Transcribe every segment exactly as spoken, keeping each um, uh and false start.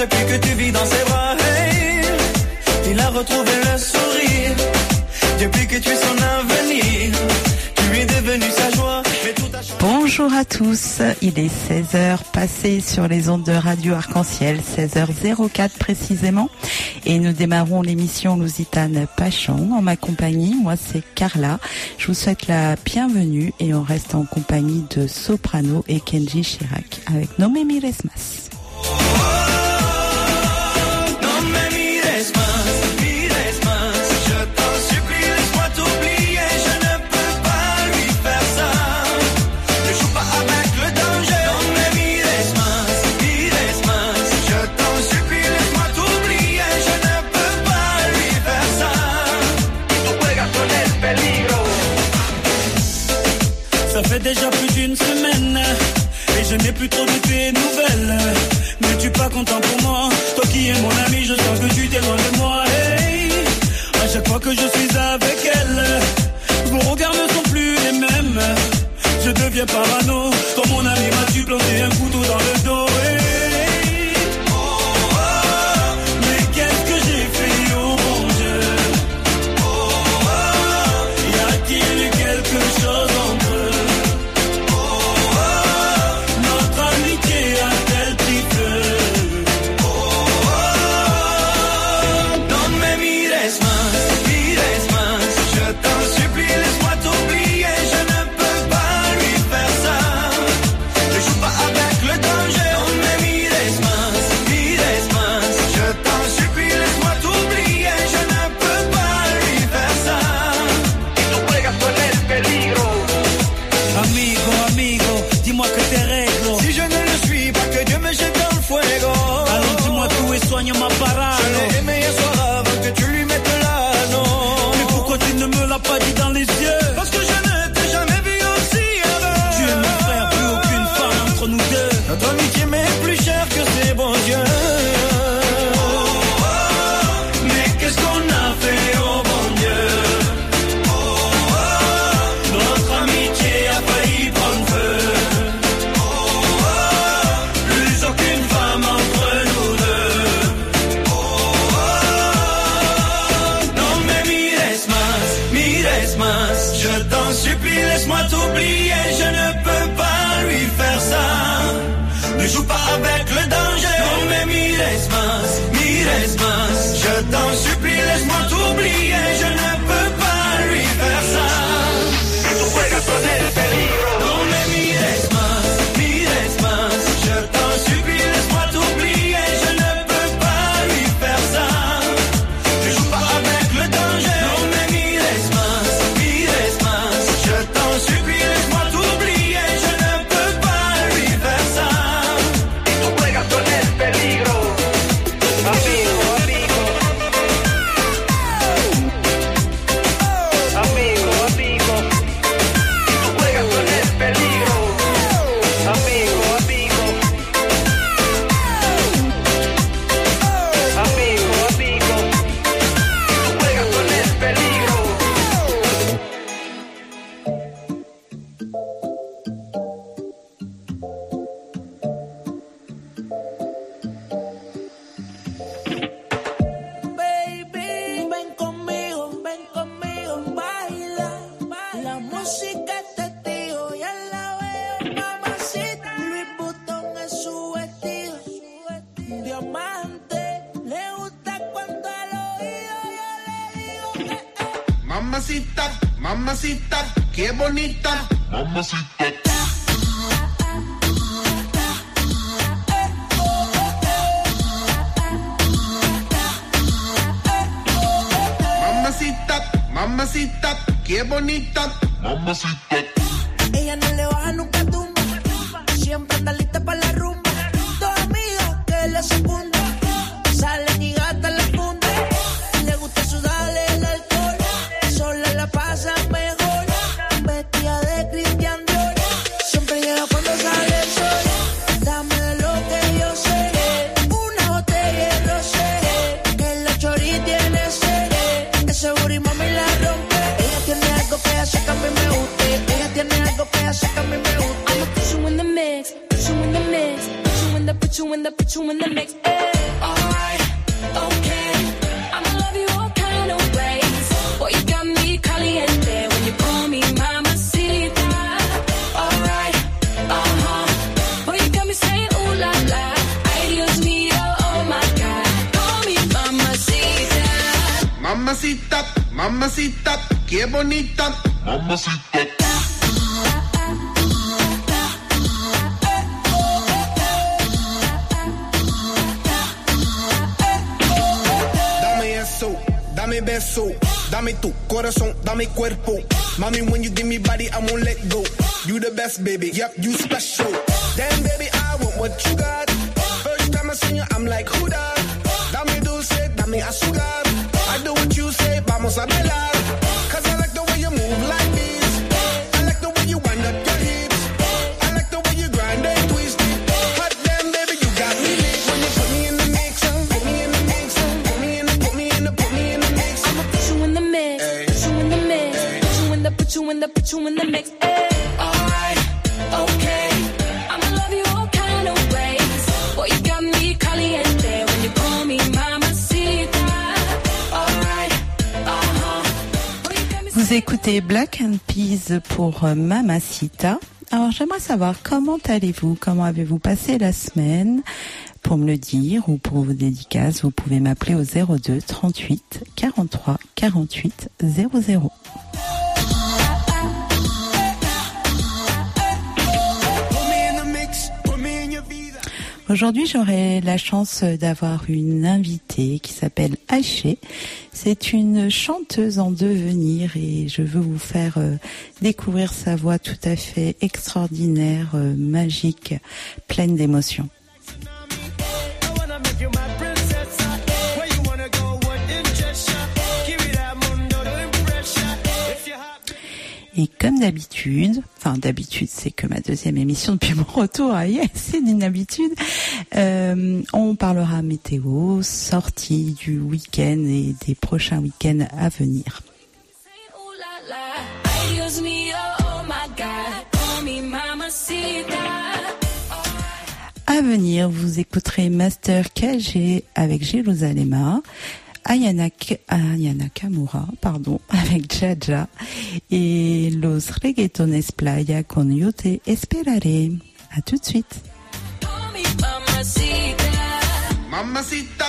depuis que tu vis dans ses bras. Hey, il a retrouvé le sourire depuis que tu es son avenir. Tu es devenu sa joie. Bonjour à tous, il est seize heures passées sur les ondes de Radio Arc-en-Ciel, seize heures zéro quatre précisément, et nous démarrons l'émission Lusitane Pachon en ma compagnie. Moi c'est Carla, je vous souhaite la bienvenue et on reste en compagnie de Soprano et Kenji Chirac avec No Me Mires Más. Ça fait déjà plus d'une semaine et je n'ai plus trop de tes nouvelles. N'es-tu pas content pour moi? Toi qui es mon ami, je sens que tu t'éloignes de moi. Hey, à chaque fois que je suis avec elle, vos regards ne sont plus les mêmes. Je deviens parano. Comme mon ami m'as-tu planté un couteau dans le dos? Hey, oh, oh, mais qu'est-ce que j'ai fait au bon Dieu? Oh, oh, y a-t-il quelque chose entre eux? Ma parole. Je l'ai aimé hier soir avant que tu lui mettes l'anneau. Mais pourquoi tu ne me l'as pas dit dans les yeux? Parce que je ne t'ai jamais vu aussi avant. Tu es mon frère, plus aucune femme entre nous deux. Notre amitié m'est plus chère que ces bons yeux. Oh, oh, oh, mais qu'est-ce qu'on a fait au bon Dieu? Oh, oh, oh, notre amitié a failli prendre feu. Oh, oh, oh, plus aucune femme entre nous deux. Je t'en supplie, laisse-moi t'oublier, je ne peux pas lui faire ça. Ne joue pas avec le danger. Non mais mires más, mires más. Je t'en supplie, laisse-moi t'oublier, je ne peux pas lui faire ça. Tu juegas con el peligro. Non mais mires más, mires más. Je t'en supplie, laisse-moi t'oublier, je ne peux pas lui faire ça. Ne joue pas avec le danger. Non mais mires más. Je t'en supplie, laisse-moi t'oublier, je ne peux pas lui faire ça. Tu juegas con el peligro. Amigo, amigo. Amigo, amigo. Tu juegas con el peligro. Amigo, amigo. Amigo, amigo. Tu juegas con el peligro. Mamacita, mamacita, qué bonita. Mamacita. Mamacita, mamacita, qué bonita. Mamacita. Ella no le baja nunca tumba. Siempre anda lista para la rumba. Dos amigas que le secundan. Salen y gastan la funda. Le gusta sudarle el alcohol. Sola la pasa mejor. Vestida de Christian Dior. Siempre llega cuando sale el sol. Dame de lo que yo sé. Una botella de rosé. Que la chori tiene sed. Ese booty mami la rompe. Ella tiene algo que hace que a mí me guste. Ella tiene algo que hace que a mí me guste. I'ma put you in the mix, put you in the mix, put you in the, put you in the, put you in the mix. Ay. Alright, okay. I'ma love you all kind of ways. Boy, you got me caliente when you call me mamacita. Alright, uh-huh. Boy, you got me saying ooh la la. Ay, Dios mío, oh my God. Call me mamacita. Mamacita, mamacita, qué bonita. Mamacita. Dame beso, dame tu corazón, dame cuerpo. Mommy, when you give me body, I won't let go. You the best, baby, yep, you special. Damn, baby, I want what you got. First time I seen you, I'm like, who that? Dame dulce, dame azúcar. I do what you say, vamos a bailar. Cause I like the way you move like this. I like the way you wind up your hips. I like the way you grind and twist it. Hot damn, baby, you got me lit. When you put me in the mix, put me in the mix, put me in the, put me in the, put me in the mix. I'ma put you in the mix, Ay. put you in the mix, Ay. put you in the, put you in the, put you in the mix. Ay. Alright, okay. I'ma love you all kind of ways. Boy, you got me caliente when you call me mamacita. Alright, uh-huh. Boy, you got me Vous écoutez Black and Peas pour euh, Mamacita. Alors j'aimerais savoir comment allez-vous, comment avez-vous passé la semaine. Pour me le dire ou pour vos dédicaces, vous pouvez m'appeler au zéro deux trente-huit quarante-trois quarante-huit zéro zéro. Aujourd'hui, j'aurai la chance d'avoir une invitée qui s'appelle Haché. C'est une chanteuse en devenir et je veux vous faire euh, découvrir sa voix tout à fait extraordinaire, euh, magique, pleine d'émotions. Et comme d'habitude, enfin d'habitude, c'est que ma deuxième émission depuis mon retour, ah yes, c'est une habitude, euh, on parlera météo, sortie du week-end et des prochains week-ends à venir. À venir, vous écouterez Master K G avec Jérusalema, Ayana, Ayana Kamura, pardon, avec Jaja et Los Reggaetones Playa con Yo Te Esperaré. À tout de suite. Mamacita.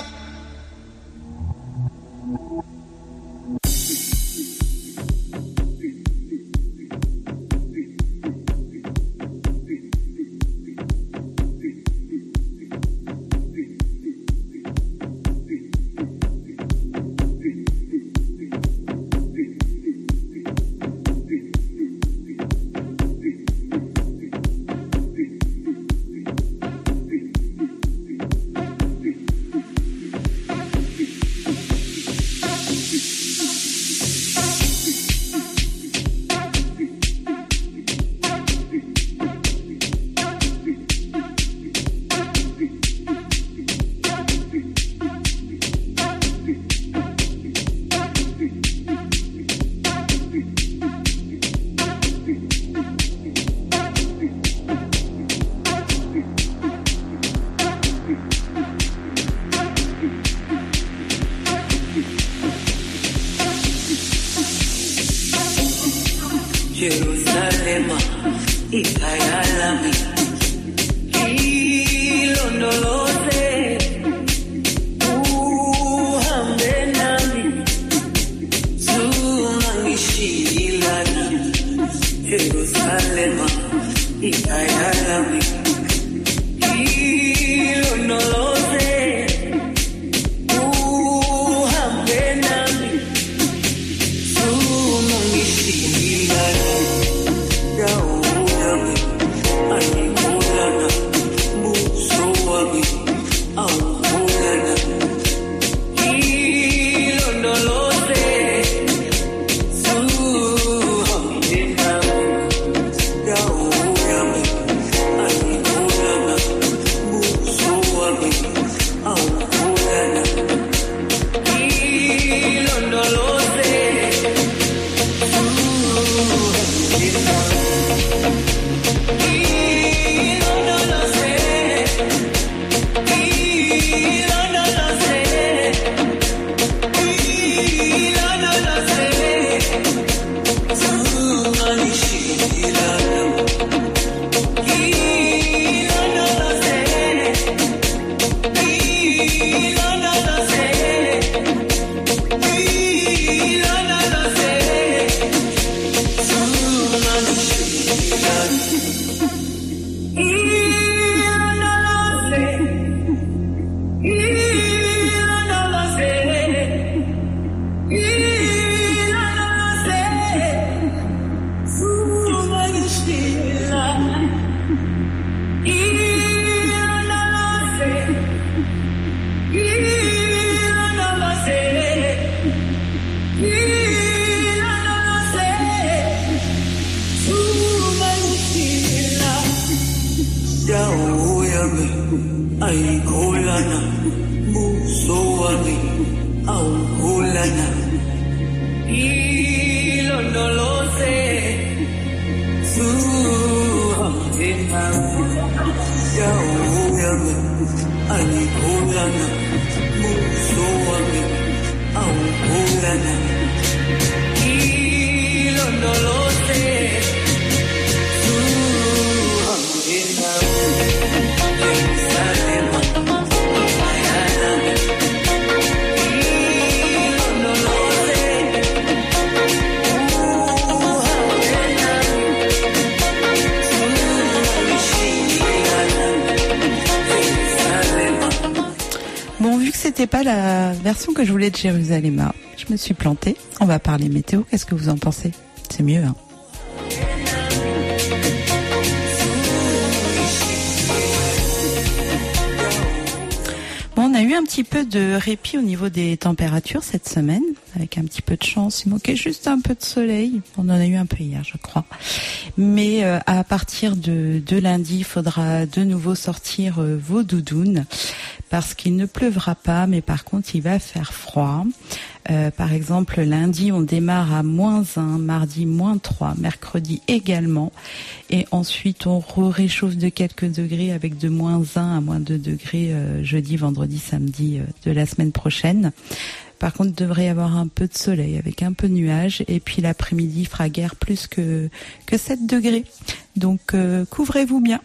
Jerusalema, ikayalami, ilondoloze, uhambe nami, zungangishilana. Jerusalema, ikayalami, ilondoloze. C'était pas la version que je voulais de Jérusalem. Je me suis plantée. On va parler météo. Qu'est-ce que vous en pensez? C'est mieux, hein? Bon, on a eu un petit peu de répit au niveau des températures cette semaine, avec un petit peu de chance. Il manquait juste un peu de soleil. On en a eu un peu hier, je crois. Mais euh, à partir de, de lundi, il faudra de nouveau sortir euh, vos doudounes, parce qu'il ne pleuvra pas, mais par contre il va faire froid. Euh, par exemple, lundi on démarre à moins un, mardi moins trois, mercredi également, et ensuite on réchauffe de quelques degrés avec de moins un à moins deux degrés euh, jeudi, vendredi, samedi euh, de la semaine prochaine. Par contre, il devrait y avoir un peu de soleil avec un peu de nuages, et puis l'après-midi il fera guère plus que, que sept degrés. Donc euh, couvrez-vous bien.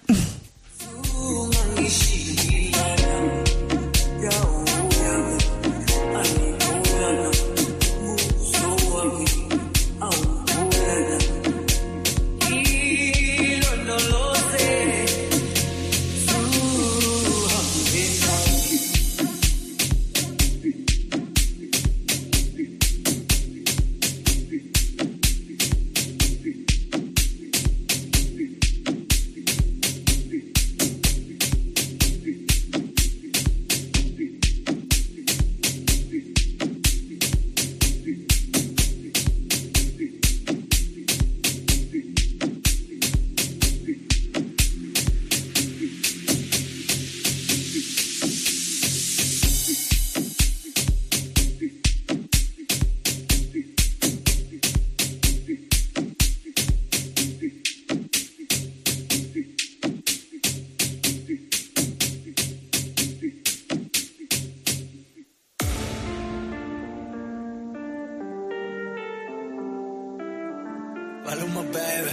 Maluma, baby.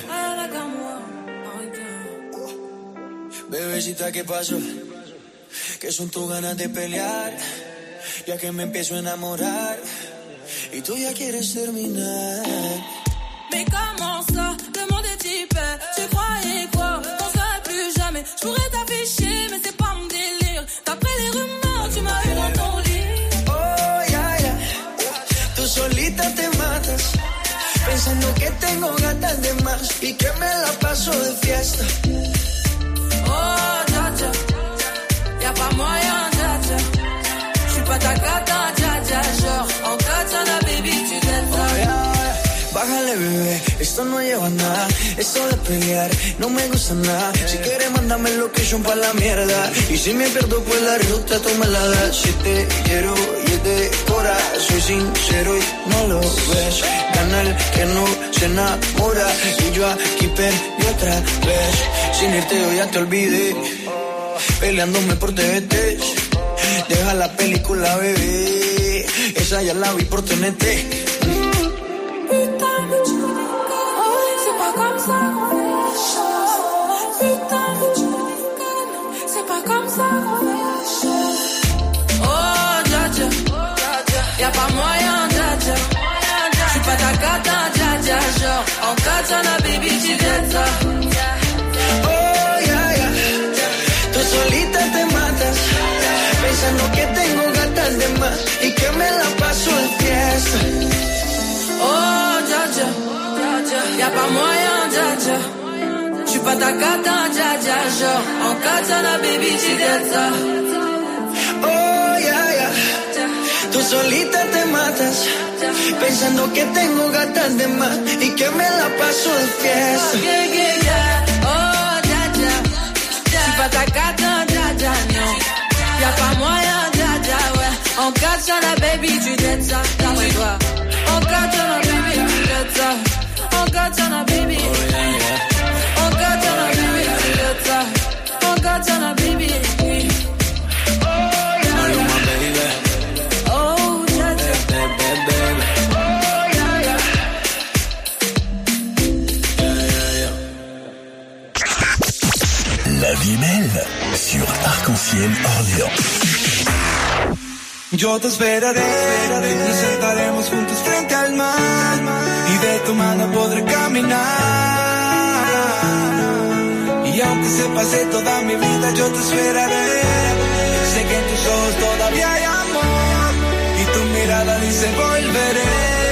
Bebecita, ¿qué pasó? Que son tus ganas de pelear, ya que me empiezo a enamorar y tú ya quieres terminar. Mais comment ça, demande type, tu croyais quoi, qu'on serait plus jamais. Je pourrais t'afficher, mais c'est pas mon délire. D'après les rumeurs, tu m'as eu dans ton lit. Oh, ya, ya, tú solita te matas, pensando que tengo gatas de más y que me la paso de fiesta. Oh, dja dja, y'a pas moyen, dja dja. J'suis pas ta gata, dja dja. Genre, en katana, baby, tu t'aimes ça. Oh, ya, bájale, bebé, esto no lleva nada. Esto de pelear no me gusta nada. Si quieres, mándame location pa' la mierda. Y si me pierdo, pues la ruta tú me la das. Si te quiero y es de cora, soy sincero y no lo ves. Gana el que no se enamora. Y yo aquí perdí otra vez. Sin irte yo ya te olvidé, peleándome por T V T. Deja la película, bebé, esa ya la vi por T N T. Putain, mais tu me déconnes, c'est pas comme ça qu'on fait les choses. Putain, mais tu me déconnes, c'est pas comme ça qu'on fait les choses. Oh, On katana baby ci piazza. Oh yeah, yeah. Tú solita te matas, pensando que tengo gatas de más y que me la paso en fiesta. Oh ya ya, y'a pas moyen ya ya. J'suis pas ta cata ya ya, genre en katana baby ci piazza. Oh yeah, yeah. Tú solita te matas, pensando que tengo gatas de más y que me la paso de fiesta. Yeah, yeah, yeah. Oh, ya, ya. J'suis pas ta cata, ya, ya, non. Y'a pas moyen, ya, ya, ouais. On catch on la baby, tu dettes ça, d'après toi. On catch on la baby, tu dettes ça. On catch on la baby. On catch on la baby, tu dettes ça. On catch on la baby. La vie est belle sur Arc-en-Ciel Orléans. Yo te esperaré, nos sentaremos juntos frente al mar y de tu mano podré caminar. Y aunque se pase toda mi vida, yo te esperaré. Sé que en tus ojos todavía hay amor y tu mirada dice volveré.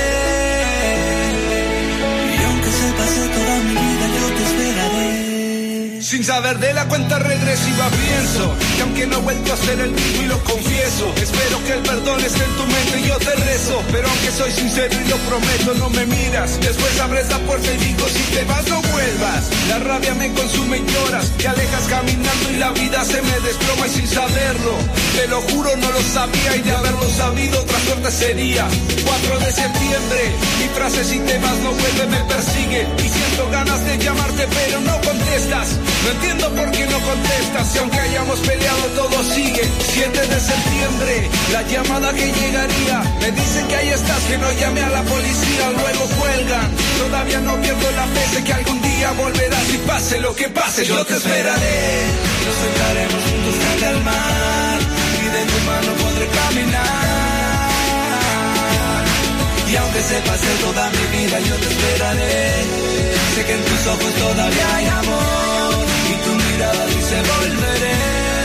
Y aunque se pase toda mi vida, yo te esperaré. Sin saber de la cuenta regresiva pienso que aunque no he vuelto a ser el mismo y lo confieso, espero que el perdón esté en tu mente y yo te rezo. Pero aunque soy sincero y lo prometo, no me miras. Después abres la puerta y digo si te vas no vuelvas. La rabia me consume y lloras, te alejas caminando y la vida se me desploma y sin saberlo. Te lo juro no lo sabía y de haberlo sabido otra suerte sería. cuatro de septiembre, mi frase si te vas no vuelve me persigue. Y siento ganas de llamarte pero no contestas. No entiendo por qué no contestas, y aunque hayamos peleado todo sigue. siete de septiembre, la llamada que llegaría. Me dicen que ahí estás, que no llame a la policía, luego cuelgan. Todavía no pierdo la fe, sé que algún día volverás y pase lo que pase, yo te esperaré. Nos sentaremos juntos frente al mar y de tu mano podré caminar. Y aunque se pase toda mi vida, yo te esperaré. Sé que en tus ojos todavía hay amor y tu mirada dice volveré.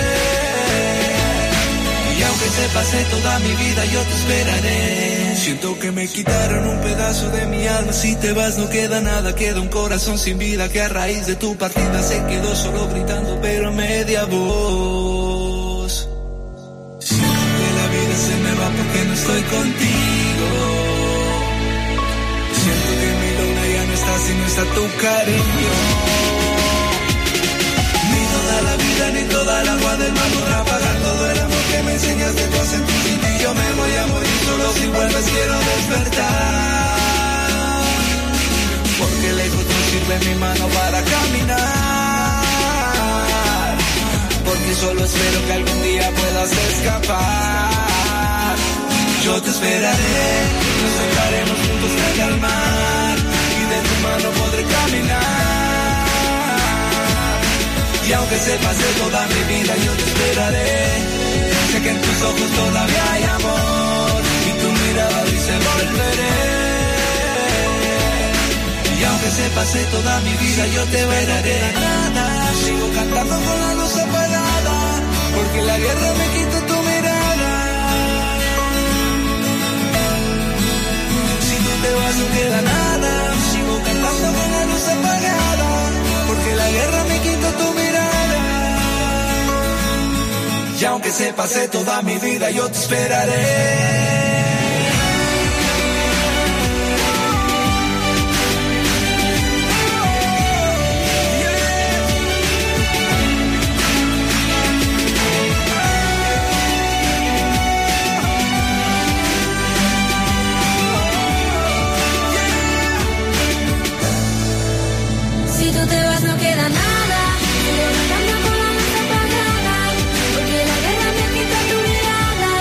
Y aunque se pase toda mi vida, yo te esperaré. Siento que me quitaron un pedazo de mi alma. Si te vas no queda nada, queda un corazón sin vida que a raíz de tu partida se quedó solo gritando pero a media voz. Siento que la vida se me va porque no estoy contigo. Siento que mi luna ya no está si no está tu cariño. Ni toda la vida ni toda el agua del mar podrá pagar todo el amor que me enseñaste tú a sentir. Sin ti yo me voy a morir solo si vuelves quiero despertar. Porque lejos no sirve mi mano para caminar. Porque solo espero que algún día puedas escapar. Yo te esperaré, nos sentaremos juntos frente al mar y de tu mano podré caminar. Y aunque se pase toda mi vida, yo te esperaré. Sé que en tus ojos todavía hay amor y tu mirada dice volveré. Y aunque se pase toda mi vida, yo te esperaré. Nada, sigo cantando con la luz apagada, porque la guerra me quita tu mirada. Te vas, no queda nada. Sigo cantando con la luz apagada, porque la guerra me quita tu mirada. Y aunque se pase toda mi vida, yo te esperaré. Si tú te vas no queda nada, sigo cantando con la luz apagada, porque la guerra me quita tu mirada.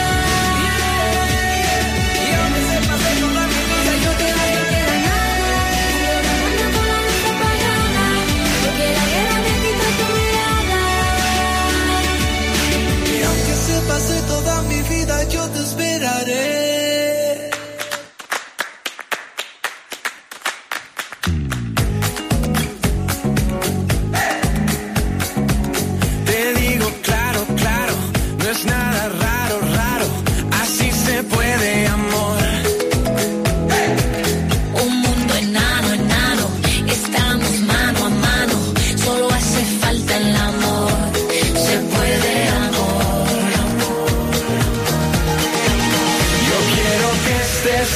Y aunque se pase toda mi vida, yo te vas no queda nada, sigo cantando con la luz apagada, porque la guerra me quita tu mirada. y aunque se pase toda mi vida, yo te esperaré.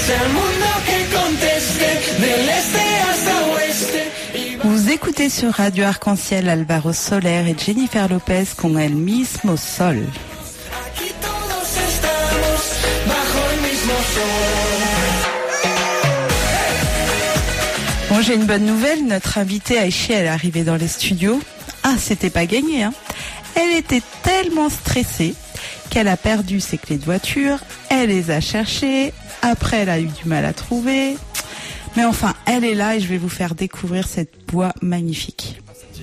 es el mundo que conteste, del este hasta oeste. Vous écoutez sur Radio Arc-en-Ciel Alvaro Soler et Jennifer Lopez con El Mismo Sol. Aquí todos estamos bajo el mismo sol. Bon, j'ai une bonne nouvelle, notre invitée Aïché, elle est arrivée dans les studios. Ah, c'était pas gagné, hein. Elle était tellement stressée qu'elle a perdu ses clés de voiture, elle les a cherchées, après elle a eu du mal à trouver. Mais enfin, elle est là et je vais vous faire découvrir cette voix magnifique.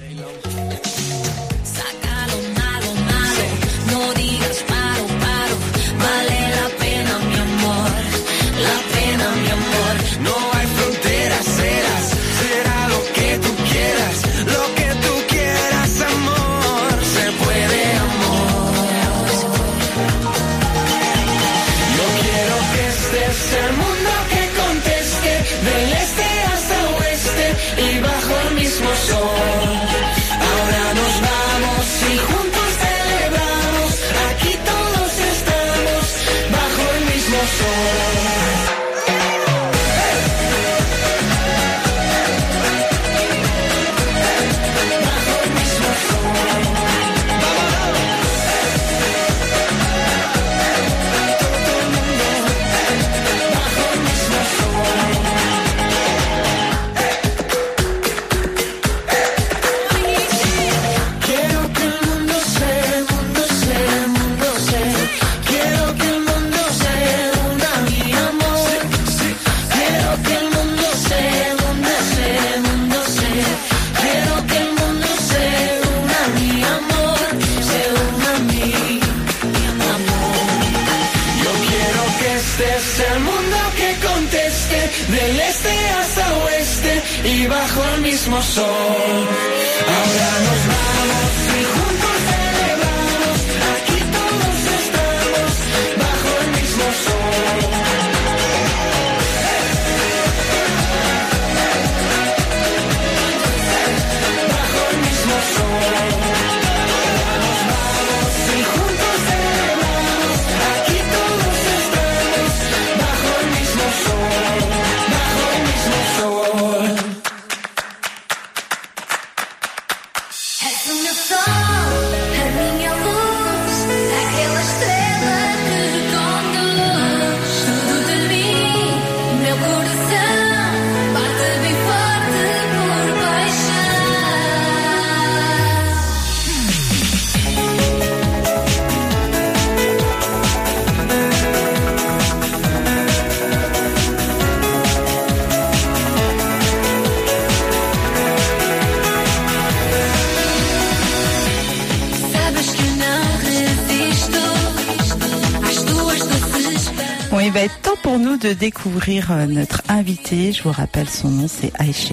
El mundo que conteste, del este hasta oeste y bajo el mismo sol. Ahora nos vamos y juntos celebramos, aquí todos estamos bajo el mismo sol. Del este hasta oeste y bajo el mismo sol. Ahora nos vamos y juntos celebramos, aquí todos estamos bajo el mismo sol. Bajo el mismo sol. Ahora nos vamos y juntos celebramos, aquí todos estamos bajo el mismo sol. És o meu sol, a minha luz, aquela estrela que conduz tudo de mim, meu coração bate bem forte por paixão. Bon, il va être temps pour nous de découvrir euh, notre invitée. Je vous rappelle son nom, c'est Aïché.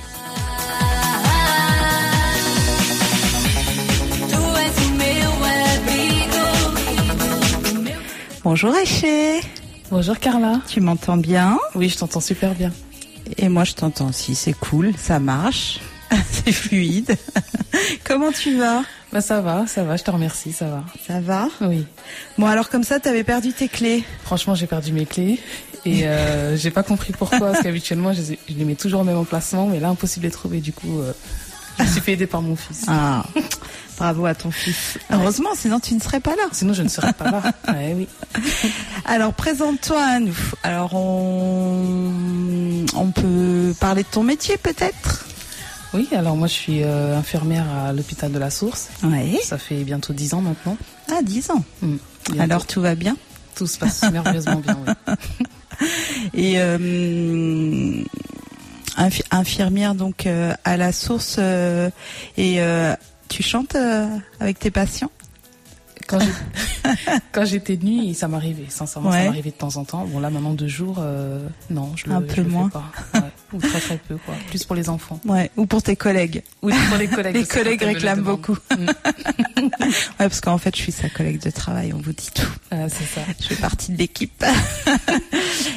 Bonjour Aïché. Bonjour Carla. Tu m'entends bien? Oui, je t'entends super bien. Et moi je t'entends aussi, c'est cool, ça marche, c'est fluide. Comment tu vas? Bah ça va, ça va, je te remercie, ça va. Ça va? Oui. Bon alors comme ça, t'avais perdu tes clés? Franchement, j'ai perdu mes clés et euh, j'ai pas compris pourquoi, parce qu'habituellement je les, je les mets toujours au même emplacement, mais là impossible de les trouver, du coup euh, je me suis fait aider par mon fils. Ah, bravo à ton fils. Heureusement, sinon tu ne serais pas là. Sinon je ne serais pas là. Ouais, oui. Alors présente-toi à nous. Alors on, on peut parler de ton métier peut-être? Oui, alors moi je suis euh, infirmière à l'hôpital de la Source. Oui. Ça fait bientôt dix ans maintenant. Ah, dix ans. Mmh, alors tout va bien? Tout se passe merveilleusement bien, oui. Et euh, infi- infirmière donc euh, à la Source euh, et euh, tu chantes euh, avec tes patients? Quand, j'ai... Quand j'étais de nuit, ça m'arrivait, sincèrement, ouais. ça m'arrivait de temps en temps. Bon là maintenant deux jours, euh, non, je le, un peu je le moins. fais pas. Ouais. Ou très très peu, quoi. Plus pour les enfants. Ouais. Ou pour tes collègues. Oui, pour les collègues. Les collègues réclament beaucoup. Mm. Ouais, parce qu'en fait, je suis sa collègue de travail, on vous dit tout. Ah, c'est ça. Je fais partie de l'équipe.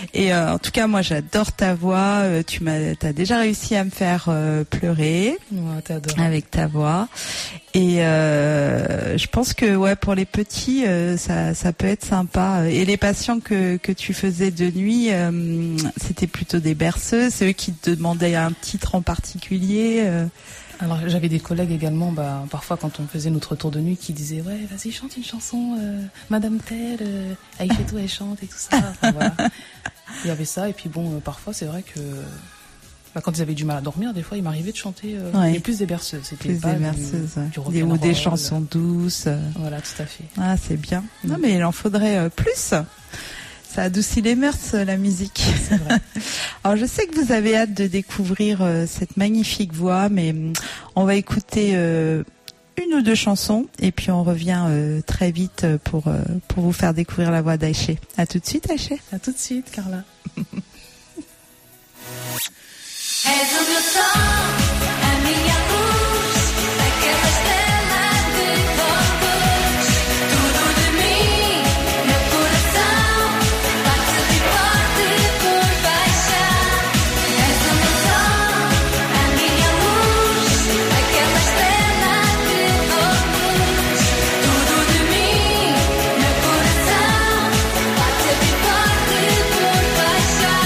Et euh, en tout cas, moi, j'adore ta voix. Euh, tu m'as, t'as déjà réussi à me faire euh, pleurer Ouais, t'es adorable. avec ta voix. Et euh, je pense que ouais, pour les petits, euh, ça, ça peut être sympa. Et les patients que que tu faisais de nuit, euh, c'était plutôt des berceuses. C'est eux qui te demandaient un titre en particulier. Euh. Alors j'avais des collègues également, bah, parfois quand on faisait notre tour de nuit, qui disaient ouais vas-y chante une chanson, euh, Madame Telle, euh, Aïchetou elle chante et tout ça. Enfin, voilà. Il y avait ça et puis bon euh, parfois c'est vrai que bah, quand ils avaient du mal à dormir, des fois il m'arrivait de chanter euh, Ouais. mais plus des berceuses, c'était Plus pas des du- berceuses, ouais. du Des- ou rock'n'roll. des chansons douces. euh. Voilà tout à fait. Ah, c'est bien. Non, mais il en faudrait euh, plus. Ça adoucit les mœurs, euh, la musique. C'est vrai. Alors, je sais que vous avez hâte de découvrir euh, cette magnifique voix, mais hum, on va écouter euh, une ou deux chansons et puis on revient euh, très vite euh, pour euh, pour vous faire découvrir la voix d'Aïché. À tout de suite, Aïché. À tout de suite, Carla. És o meu sol, a minha luz, aquela estrela de luz. Tudo de mim, meu coração, bate e forte por paixão. És o meu sol, a minha luz, aquela estrela de luz. Tudo de mim, meu coração, bate e forte por paixão.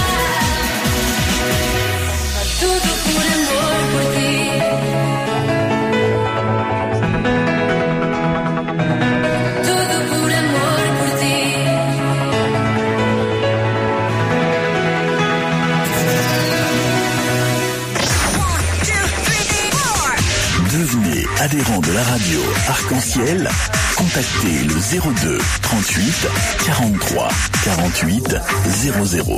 Tudo por amor por ti. Tudo por amor por ti. Devenez adhérent de la radio Arc-en-Ciel. Contactez le zéro deux trente-huit quarante-trois quarante-huit zéro zéro.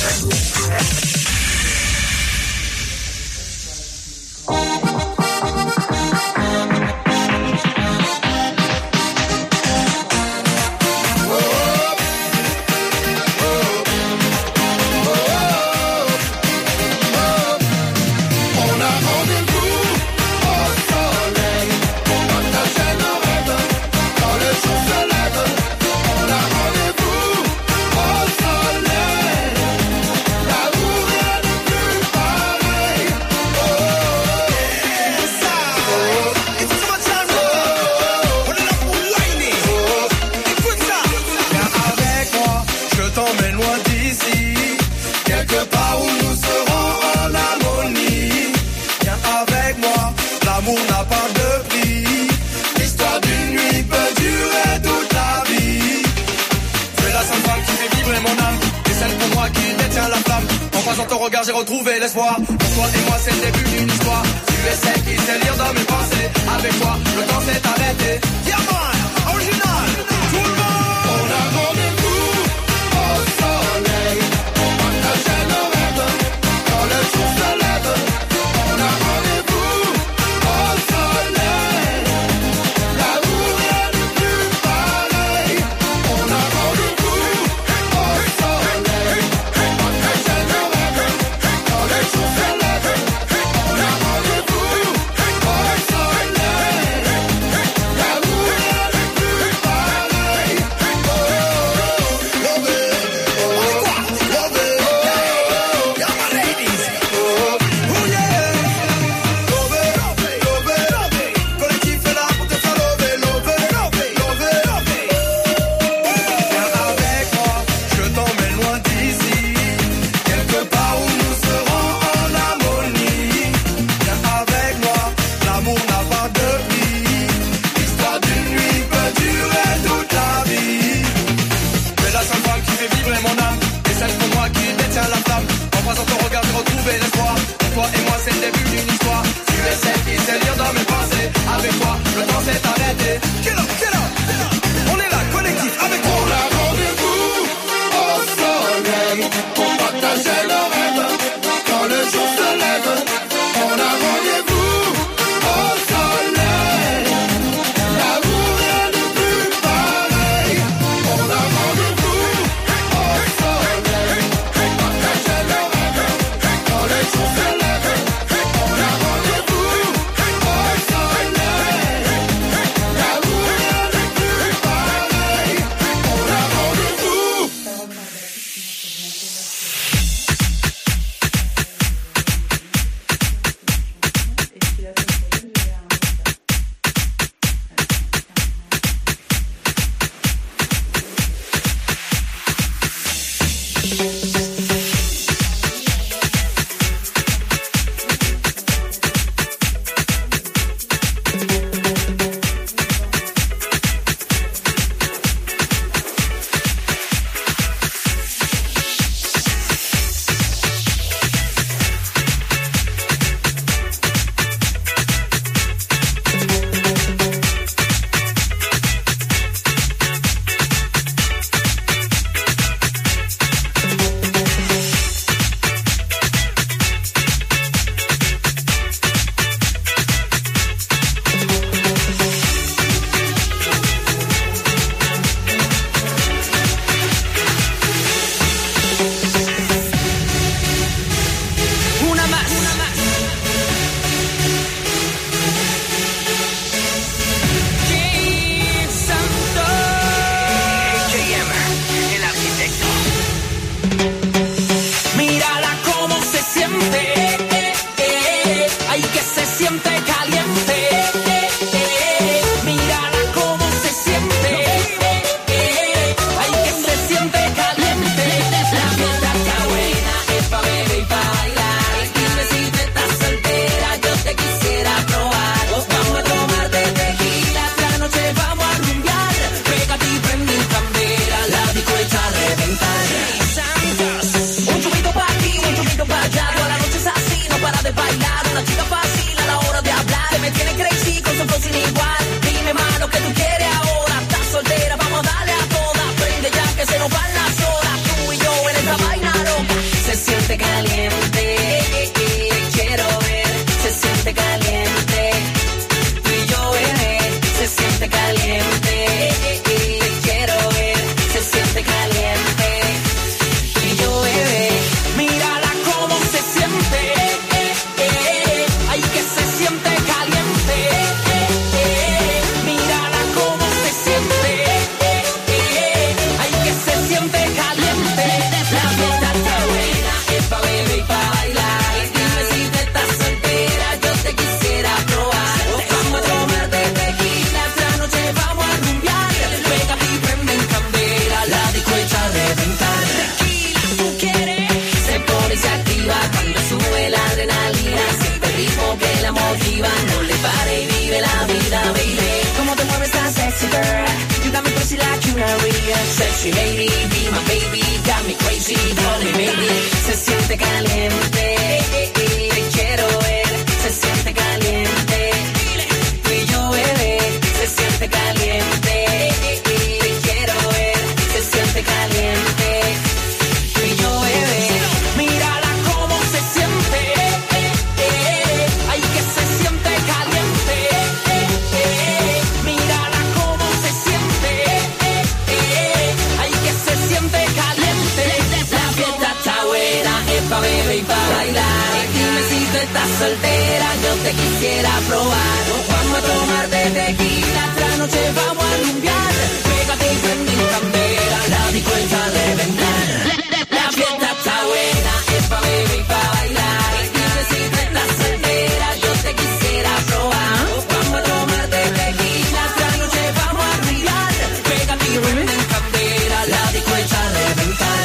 On a rendez-vous au soleil pour partager nos rêves quand le jour se lève. On a rendez-vous au soleil, là où rien n'est plus pareil. Oh, yeah, ça. It's too much time. Oh, on est là pour whiner. Oh, écoute ça. Viens avec moi, je t'emmène loin d'ici, quelque part où nous serons en harmonie. Viens avec moi, l'amour n'a pas de prix. L'histoire d'une nuit peut durer toute la vie. Tu es la seule femme qui fait vibrer mon âme, et celle pour moi qui détient la flamme. En croisant ton regard, j'ai retrouvé l'espoir. Pour toi et moi, c'est le début d'une histoire. Tu es celle qui sait lire dans mes pensées. Avec toi, le temps s'est arrêté. Yeah man, original, tout le monde. On a rendez-vous au soleil pour partager nos rêves quand le jour se lève. On a rendez-vous au soleil, là où rien n'est plus pareil. On a rendez-vous au soleil pour partager nos rêves quand le jour se lève. On a rendez-vous au soleil, là où rien she lady, be my baby, got me crazy, dale baby, se siente caliente, te quiero ver, se siente caliente, tú y yo bebé, se siente caliente, te quiero ver, se siente caliente, tú y yo bebé, mírala cómo se siente, ay que se siente caliente, mírala cómo se siente, ay que se siente caliente, la fiesta está buena, es pa' beber y pa' bailar, dime si tú estás soltera, yo te quisiera probar, vamos a tomar de tequila, esta noche vamos a limpiar, pégate y prende en candela, la disco está a reventar, la fiesta está buena, es pa' beber y pa' bailar, dime si tú estás soltera, yo te quisiera probar, vamos a tomar de tequila, esta noche vamos a limpiar, pégate y prende en candela, la disco está a reventar.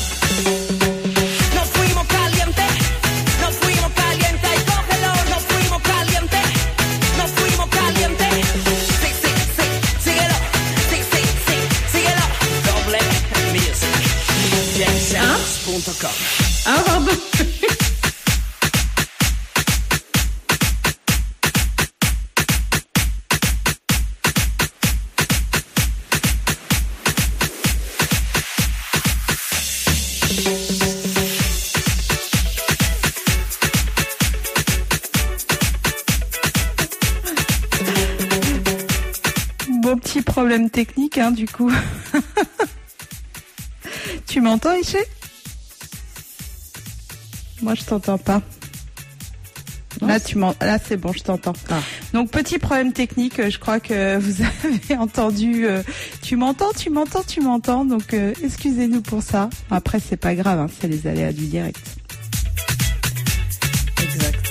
Nos fuimos calientes, nos fuimos calientes, y cógelo, nos fuimos calientes, nos fuimos calientes. Sí, sí, sí, síguelo, sí, sí, sí, síguelo. Doble music, jacksounds punto com. Ah, pardon. Bon petit problème technique, hein, du coup. Tu m'entends, Aïché? Moi, je t'entends pas. Là, tu m'en... Là, c'est bon, je t'entends. Ah. Donc, petit problème technique, je crois que vous avez entendu. euh, Tu m'entends, tu m'entends, tu m'entends. Donc, euh, excusez-nous pour ça. Après, c'est pas grave, hein, c'est les aléas du direct. Exact.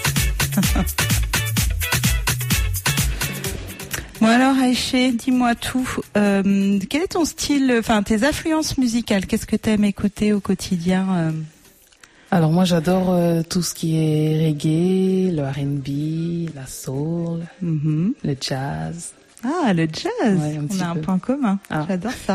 Bon alors, Aïché, dis-moi tout. Euh, quel est ton style, enfin tes influences musicales? Qu'est-ce que t'aimes écouter au quotidien? euh Alors moi j'adore euh, tout ce qui est reggae, le R and B, la soul, Mhm. le jazz. Ah, le jazz. Ouais, un On petit a un peu. point commun. Ah. J'adore ça.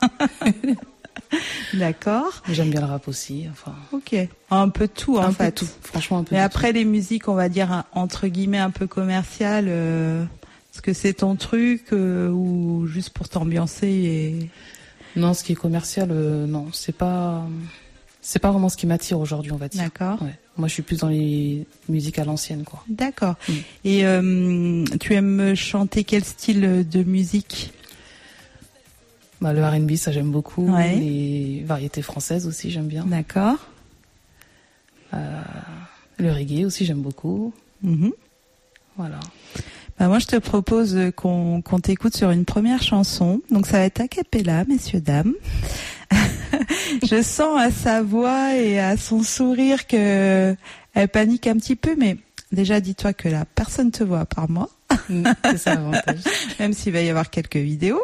D'accord. J'aime bien le rap aussi, enfin Ok. Un peu de tout en un fait. peu tout. Franchement un peu. Mais de après les musiques, on va dire un- entre guillemets un peu commerciales. euh, Est-ce que c'est ton truc euh, ou juste pour t'ambiancer et... tout. Non, ce qui est commercial, euh, non, c'est pas, c'est pas vraiment ce qui m'attire aujourd'hui, on va dire. D'accord. Ouais. Moi, je suis plus dans les musiques à l'ancienne, quoi. D'accord. Mm. Et euh, tu aimes chanter quel style de musique? Bah, le R and B, ça j'aime beaucoup. Ouais. Les variétés françaises aussi, j'aime bien. D'accord. Euh, le reggae aussi, j'aime beaucoup. Mhm. Voilà. Bah moi, je te propose qu'on qu'on t'écoute sur une première chanson. Donc, ça va être a cappella, messieurs, dames. Je sens à sa voix et à son sourire que elle panique un petit peu, mais déjà, dis-toi que là, personne te voit à part moi. Mm, c'est ça l'avantage. Même s'il va y avoir quelques vidéos.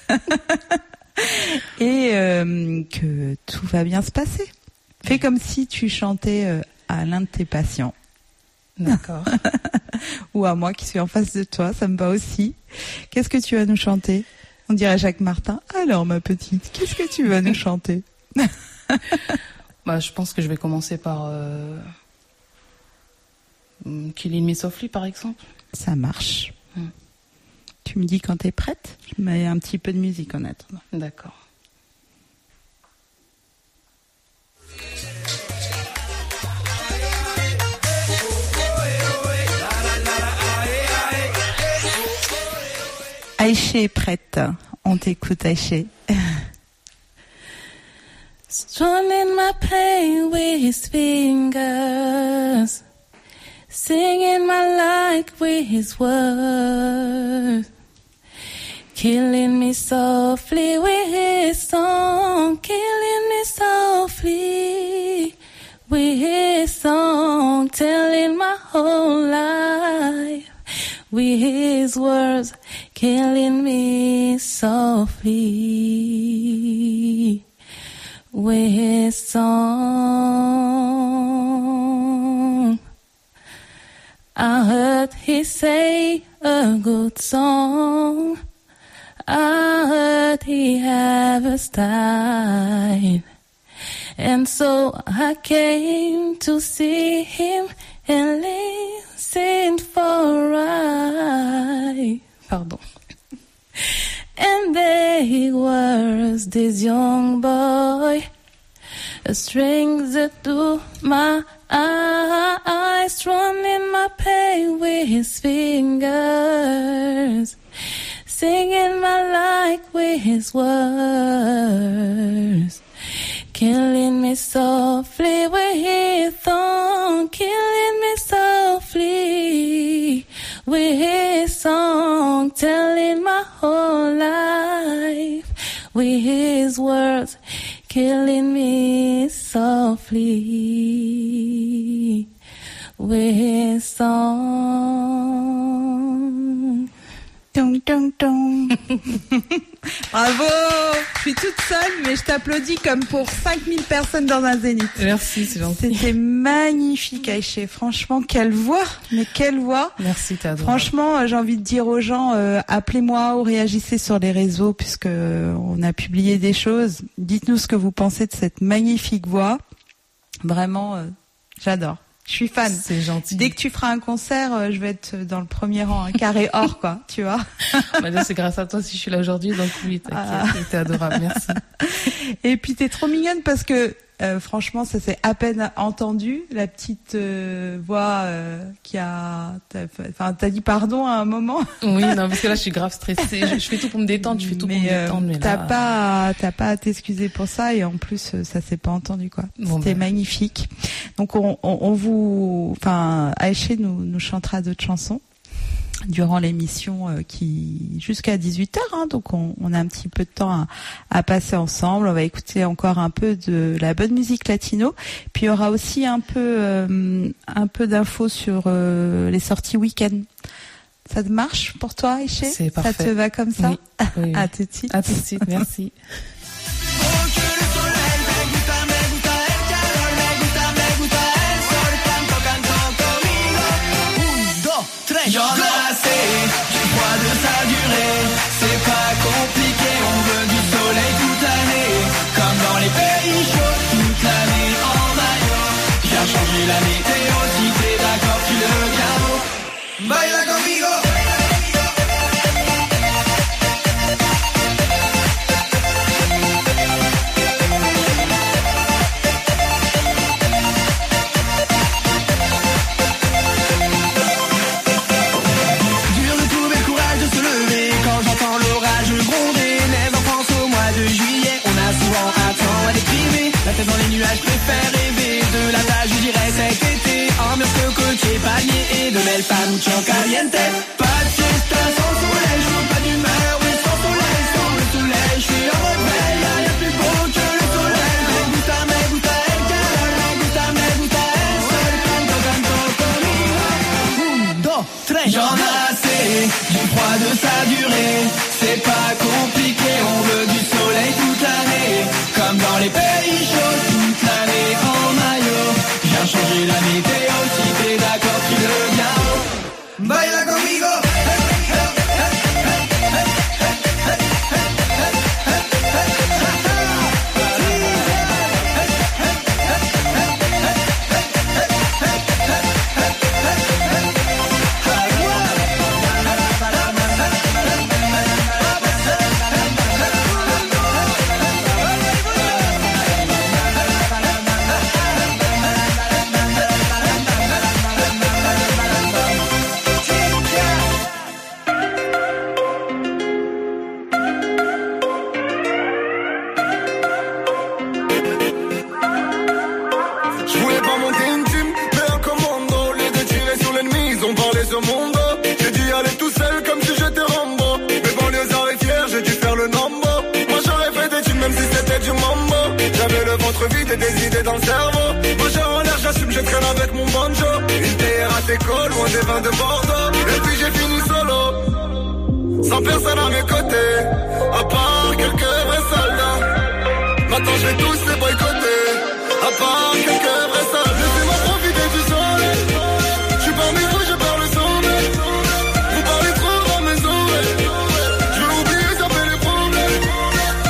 Et euh, que tout va bien se passer. Fais comme si tu chantais euh, à l'un de tes patients. D'accord. Ou à moi qui suis en face de toi, ça me va aussi. Qu'est-ce que tu vas nous chanter? On dirait Jacques Martin. Alors ma petite, qu'est-ce que tu vas nous chanter? Bah, je pense que je vais commencer par euh... Killing Me Softly, par exemple. Ça marche. Mm. Tu me dis quand t'es prête? Je mets un petit peu de musique en attendant. D'accord. Aïché est prête. On t'écoute, Aïché. Strumming my pain with his fingers, singing my life with his words, killing me softly with his song, killing me softly with his song, telling my whole life with his words, killing me softly with his song. I heard he say a good song. I heard he we have a style. And so I came to see him and listen for I. Pardon. And there he was, this young boy, a stranger to my eyes, strumming my pain with his fingers, singing my life with his words, killing me softly with his song, killing me softly with his song, telling my whole life with his words, killing me softly with his song. Dong, dong, dong. Bravo! Je suis toute seule, mais je t'applaudis comme pour cinq mille personnes dans un zénith. Merci, c'est gentil. C'était magnifique, Aïché. Franchement, quelle voix! Mais quelle voix! Merci, t'as adoré. Franchement, j'ai envie de dire aux gens, euh, appelez-moi ou réagissez sur les réseaux, puisque on a publié des choses. Dites-nous ce que vous pensez de cette magnifique voix. Vraiment, euh, j'adore. Je suis fan. C'est gentil. Dès que tu feras un concert, euh, je vais être dans le premier rang, un carré or, quoi, tu vois. Bah, c'est grâce à toi si je suis là aujourd'hui, donc oui, t'inquiète, ah. T'es adorable, merci. Et puis t'es trop mignonne parce que euh, franchement, ça s'est à peine entendu, la petite euh, voix euh, qui a, enfin, t'as dit pardon à un moment. Oui, non, parce que là, je suis grave stressée. Je, je fais tout pour me détendre, je fais tout mais pour me détendre, mais euh, t'as là... pas, t'as pas à t'excuser pour ça, et en plus, ça s'est pas entendu, quoi. Bon, C'était bah. magnifique. Donc, on, on, on vous, enfin, Aïché nous, nous chantera d'autres chansons durant l'émission euh, qui jusqu'à dix-huit heures, hein, donc on, on a un petit peu de temps à, à passer ensemble. On va écouter encore un peu de la bonne musique latino, puis il y aura aussi un peu euh, un peu d'infos sur euh, les sorties week-end. Ça te marche pour toi, Aïché? C'est parfait. Ça te va comme ça? Oui, oui, oui. À tout de suite. À tout de suite, merci. Y'en a assez du poids de sa durée. C'est pas compliqué, on veut du soleil toute l'année. Comme dans les pays chauds, toute l'année en maillot. Viens changer la météo, si t'es d'accord, tu le viens. Baila conmigo. La tête dans les nuages, préfère rêver de la plage, je dirais cet été. Ambiance cocotier, palmier et de belles panucho caliente. Pas de siesta sans soleil, je veux pas d'humeur, oui sans soleil, sans le soleil, je suis un rebelle, y'a rien plus beau que le soleil. Me gusta, me gusta el calor, me gusta, me gusta el sol, canto, canto conmigo. Un, dos, tres. J'en ai assez du froid de sa durée, c'est pas compliqué, on veut du soleil toute l'année. Comme dans les pays chauds, toute l'année en maillot. Viens changer la météo, si t'es d'accord, tu le viens. Baila conmigo. Vide et des idées dans le cerveau. Moi j'ai en l'air, j'assume, je traîne avec mon banjo. Une terre à déco, loin des vins de Bordeaux. Et puis j'ai fini solo, sans personne à mes côtés, à part quelques vrais soldats. Maintenant je vais tous les boycotter, à part quelques vrais soldats. Laissez-moi profiter du soleil. Je suis parmi vous, je parle sans mais vous parlez trop dans mes oreilles. Je veux oublier, ça fait les problèmes.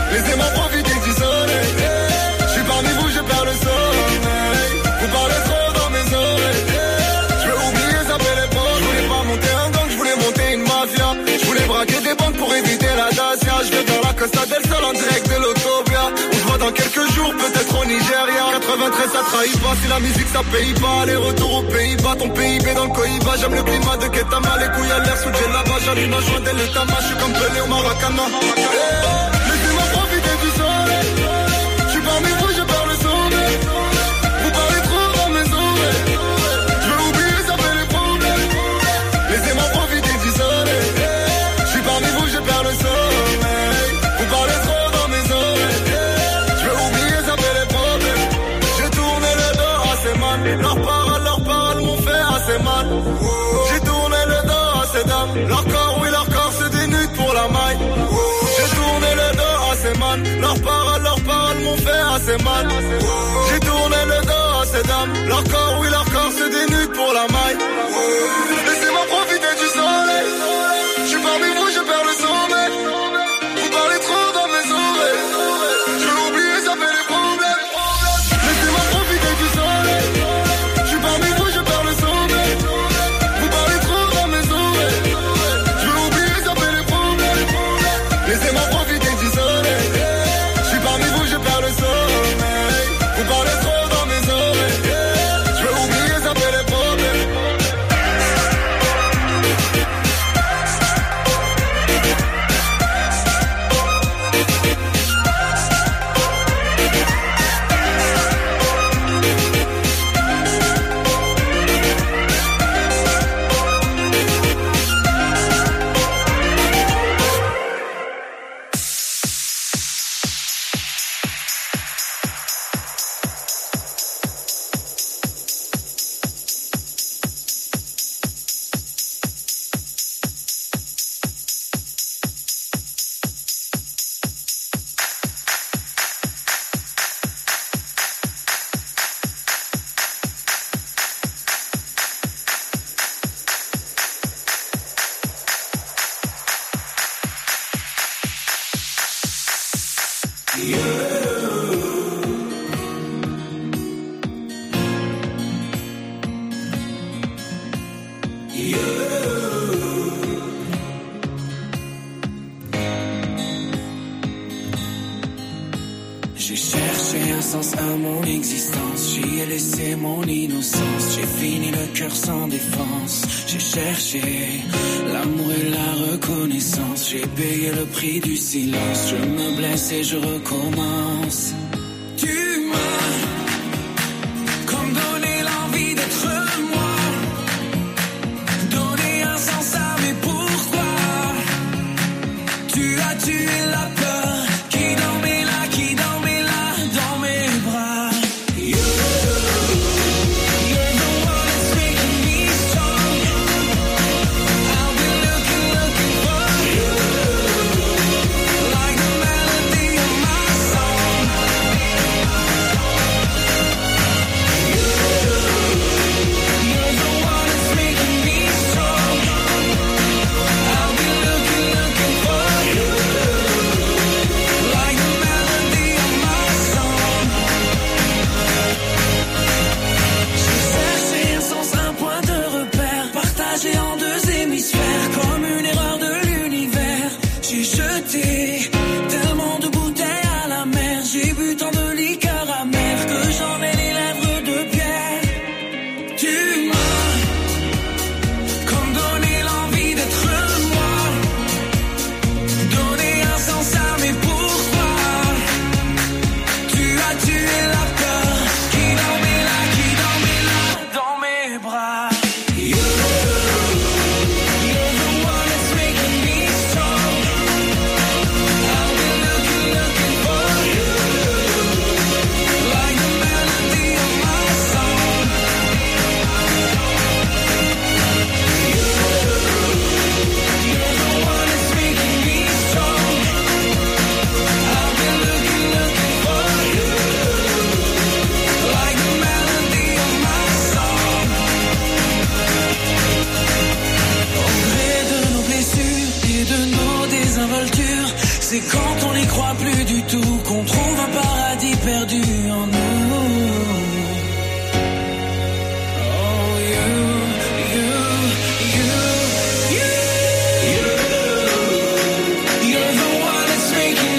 Costa del Sol en direct de l'Autobia. On se voit dans quelques jours, peut-être au Nigeria. quatre-vingt-treize ça trahit pas, si la musique ça paye pas. Les retours aux Pays-Bas, ton P I B dans le Cohiba. J'aime le climat de Ketama, les couilles à l'air sous le là-bas. J'allume un joint dès le tama, j'suis comme Pelé au Maracana. Laissez-moi profiter du soleil. J'suis parmi vous, je perds le sommeil. Vous parlez trop dans mes oreilles. J'veux oublier, ça fait les problèmes. Laissez-moi profiter du soleil. J'suis parmi vous, je perds le sommeil. Vous parlez trop dans mes oreilles. J'veux oublier, ça fait les problèmes. J'ai tourné le dos à ces man. Leurs paroles, leurs paroles m'ont fait assez mal. J'ai tourné le dos à ces dames. Leur corps, oui, leur corps se dénude pour la maille. J'ai tourné le dos à ces man. Leurs paroles, leurs paroles m'ont fait assez mal. J'ai tourné le dos à ces dames. Leur corps, oui, leur corps se dénude pour la maille. Laissez-moi profiter du soleil. J'suis parmi vous, je perds le sommeil. Vous parlez trop dans mes oreilles. Je veux oublier, ça fait les problèmes. Laissez-moi profiter du soleil. J'suis parmi vous, je perds le sommeil. Vous parlez trop dans mes oreilles. Je veux oublier, ça fait les problèmes. Laissez-moi profiter du soleil. J'suis parmi vous, je perds le sommeil. Vous parlez trop dans mes oreilles. Je veux oublier, ça fait les problèmes. J'ai cherché un sens à mon existence, j'y ai laissé mon innocence, j'ai fini le cœur sans défense, j'ai cherché l'amour et la reconnaissance, j'ai payé le prix du silence, je me blesse et je recommence. Tu m'as comme donné l'envie d'être moi, donné un sens à mes pourquoi, tu as tué la peur qui dormait là, qui dormait là dans mes bras. You, you're the one that's making me strong. I'll be looking, looking for you, like the melody of my song. You, you're the one that's making me strong. I'll be looking, looking for you, like the melody of my song. J'ai cherché un sens, un point de repère, partagé en deux hémisphères, comme une erreur de l'univers. J'ai jeté tellement de bouteilles à la mer, j'ai bu tant de liqueur amère que j'en ai les lèvres de pierre. Tu m'as comme donné l'envie d'être moi, donné un sens à mes pourquoi, tu as tué la peur qui dormait là, qui dormait là dans mes bras. You, you're the one that's making me strong. I'll be looking, looking for you, like the melody of my song. You, you're the one that's making me strong. I'll be looking, looking for you, like the melody of my song. Au gré de nos blessures et de nos désinvoltures, c'est quand on n'y croit plus du tout qu'on trouve un paradis perdu en nous. Oh, you, you, you, you, you. You're the one that's making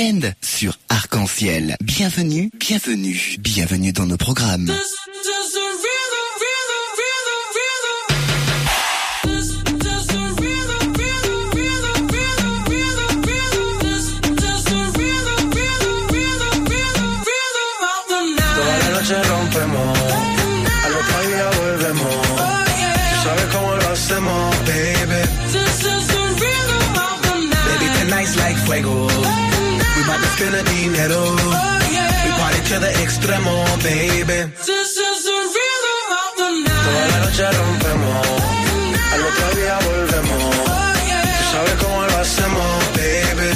week-end sur Arc-en-Ciel. Bienvenue, bienvenue, bienvenue dans nos programmes. Rompemos, al otro día volvemos. Tú sabes cómo lo hacemos, baby. Baby, tonight's like fuego. We bout to spend the dinero. We party to the extremo, baby. Toda la noche rompemos, al otro día volvemos. Tú sabes cómo lo hacemos, baby.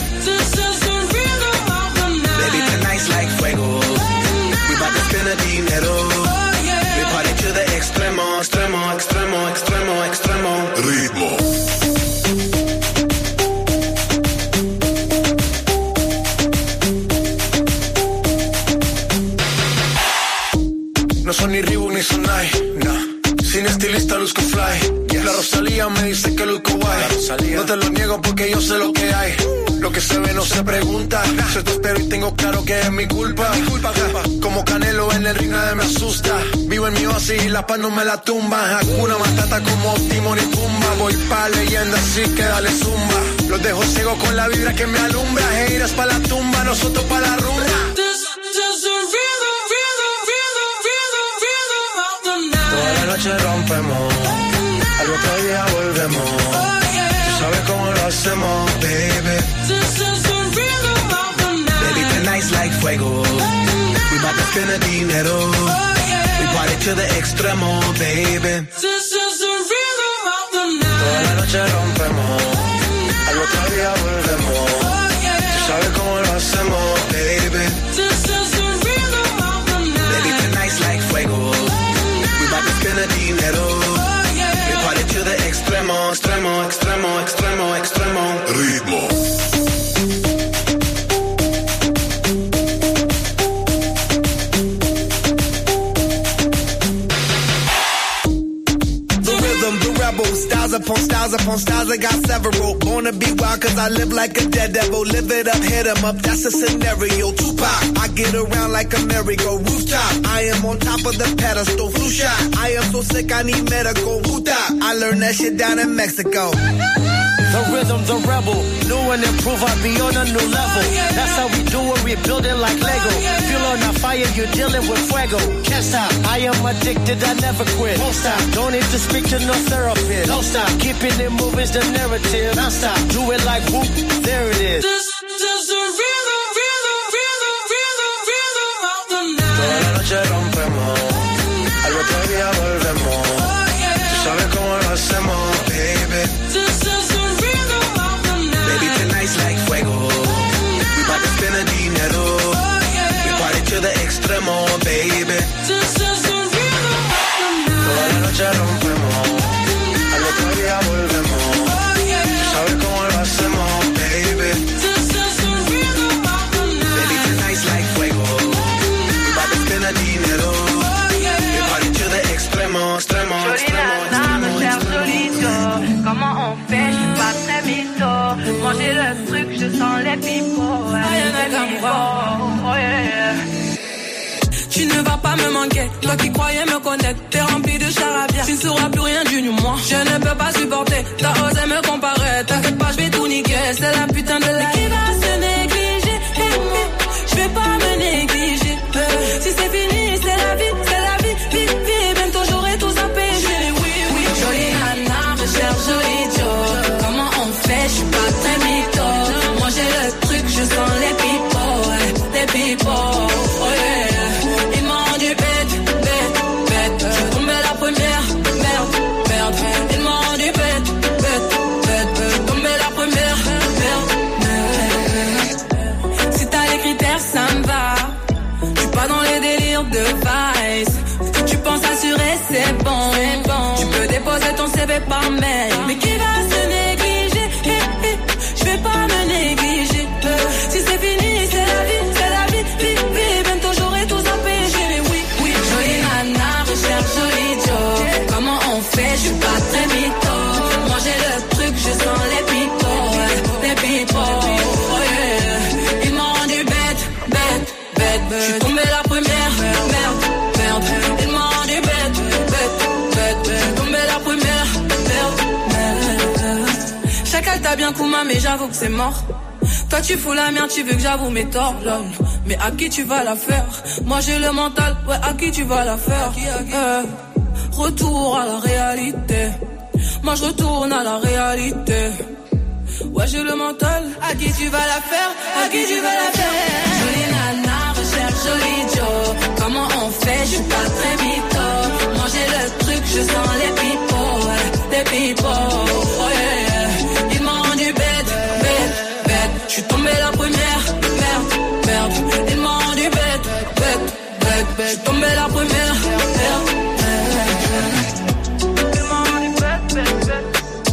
Baby, tonight's like fuego. The dinero. Oh, yeah. We party to the extremo, extremo, extremo, extremo, extremo. Ritmo. No son ni Reebok ni Sonai, nah. Sin estilista luzco fly. Yes. La Rosalía me dice que luzco guay. No te lo niego porque yo sé lo que hay. Lo que se ve no se pregunta. Soy tu espero y tengo claro que es mi culpa. Mi culpa, culpa. Como Canelo en el ring nadie me asusta. Vivo en mi oasis y la paz no me la tumba. Hakuna Matata como Timón y Pumba. Voy pa' leyenda así que dale zumba. Los dejo ciego con la vibra que me alumbra. Heiras pa' la tumba, nosotros pa' la rumba. Toda la noche rompemos, al otro día volvemos. Tú sabes cómo lo hacemos, baby. Baby, tonight's like fuego. We bout to spend the dinero. We party to the extremo, baby. Toda la noche rompemos, al otro día volvemos. Tú sabes cómo lo hacemos, baby. Baby, tonight's like fuego. We bout to spend the dinero. We party to the extremo, extremo, extremo, extremo, extremo. Ritmo. Styles upon styles upon styles, I got several. Born to be wild cause I live like a dead devil. Live it up, hit 'em up, that's a scenario. Tupac, I get around like a merry-go rooftop. I am on top of the pedestal, flu shot. I am so sick I need medical. Puta, I learned that shit down in Mexico. The rhythm, the rebel, new and improve, I'll be on a new level. That's how we do it, we build it like Lego. Feel on a fire, you're dealing with fuego. Can't stop, I am addicted, I never quit. Won't stop, don't need to speak to no therapist. Don't stop, keeping it moving's the narrative. Don't stop, do it like whoop, there it is. This, this the rhythm, rhythm, rhythm, rhythm, rhythm of the night. Toda la noche rompemos, al otro día volvemos. Tú sabes cómo lo hacemos, baby. This is the rhythm of the night. Baby, tonight's like fuego. We bout to spend the dinero. We party to the extremo, baby. This is the rhythm of the night. Toda la noche rompemos, al otro día volvemos. Tú sabes cómo lo hacemos, baby. This is the rhythm of the night. Baby, tonight's like fuego. We bout to spend the dinero. We party to the extremo, extremo, extremo, extremo. Comment on fait, je suis pas très mytho. Manger le truc, je sens les pipeaux. Oh yeah. Tu ne vas pas me manquer, toi qui croyais me connaître. T'es rempli de charabia, tu ne sauras plus rien du moi. Je ne peux pas supporter, t'as osé me comparer. T'inquiète pas, je vais tout niquer, c'est la putain de la. Mais qui va se négliger? Je vais pas me négliger. Si c'est fini, c'est la vie, c'est la vie. Vie, vie, bientôt j'aurai tout zappé. Je vais oui, oui, jolie Hannah, recherche joli Joe. Comment on fait, je suis pas très mytho. Manger le truc, je sens les pipeaux, les pipeaux. Oh yeah. De vice. Tu penses assurer, c'est bon, c'est bon. Tu peux déposer ton C V par mail. Mais qui va se négliger? Je vais pas me négliger. Si c'est fini, c'est la vie, c'est la vie. Vie, vie, bientôt j'aurai tout zappé. J'ai les oui, oui. Jolie Hannah, recherche joli Joe. Comment on fait? Je suis pas très mytho. Manger le truc, je sens les pipeaux, les pipeaux. Oh yeah. Ils m'ont bête. J'suis tombé la première, merde, merde. Il m'a rendu bête, bête, bête. J'suis tombé la première, merde, merde. Chacal t'a bien Kouma, mais j'avoue que c'est mort. Toi tu fous la merde, tu veux que j'avoue mes torts, lol. Mais à qui tu vas la faire? Moi j'ai le mental, ouais, à qui tu vas la faire? Euh, retour à la réalité. Moi je retourne à la réalité. Ouais j'ai le mental. À qui tu vas la faire? À qui tu vas la faire? Jolie nana, recherche joli Joe. Comment on fait? Je suis pas très mytho. Moi j'ai le truc, je sens les pipos, ouais, les pipos, oh yeah. Ils m'ont rendu bête, bête, bête. J'suis tombé la première, merde, merde. Ils m'ont rendu bête, bête, bête, bête. J'suis tombé la première, merde, merde. Ils m'ont rendu bête, bête, bête.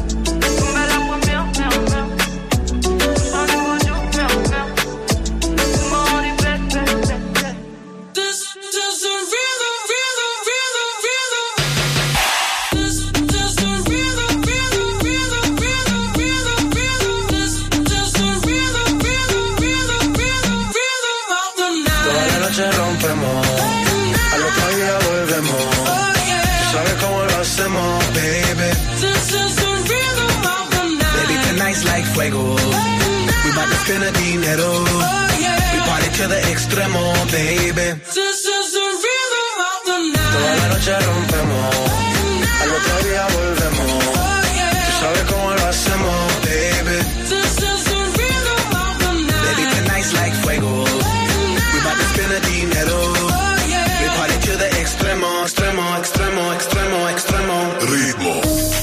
Spin a dinero, oh, yeah. We party to the extremo, baby. This is the rhythm of the night. Toda la noche rompemos, oh, al otro día volvemos. Oh, yeah. Tú sabes cómo lo hacemos, baby. This is the rhythm of the night. Baby, tonight's like fuego. We about to spin a dinero. Oh, yeah. We party to the extremo, extremo, extremo, extremo, extremo. Ritmo.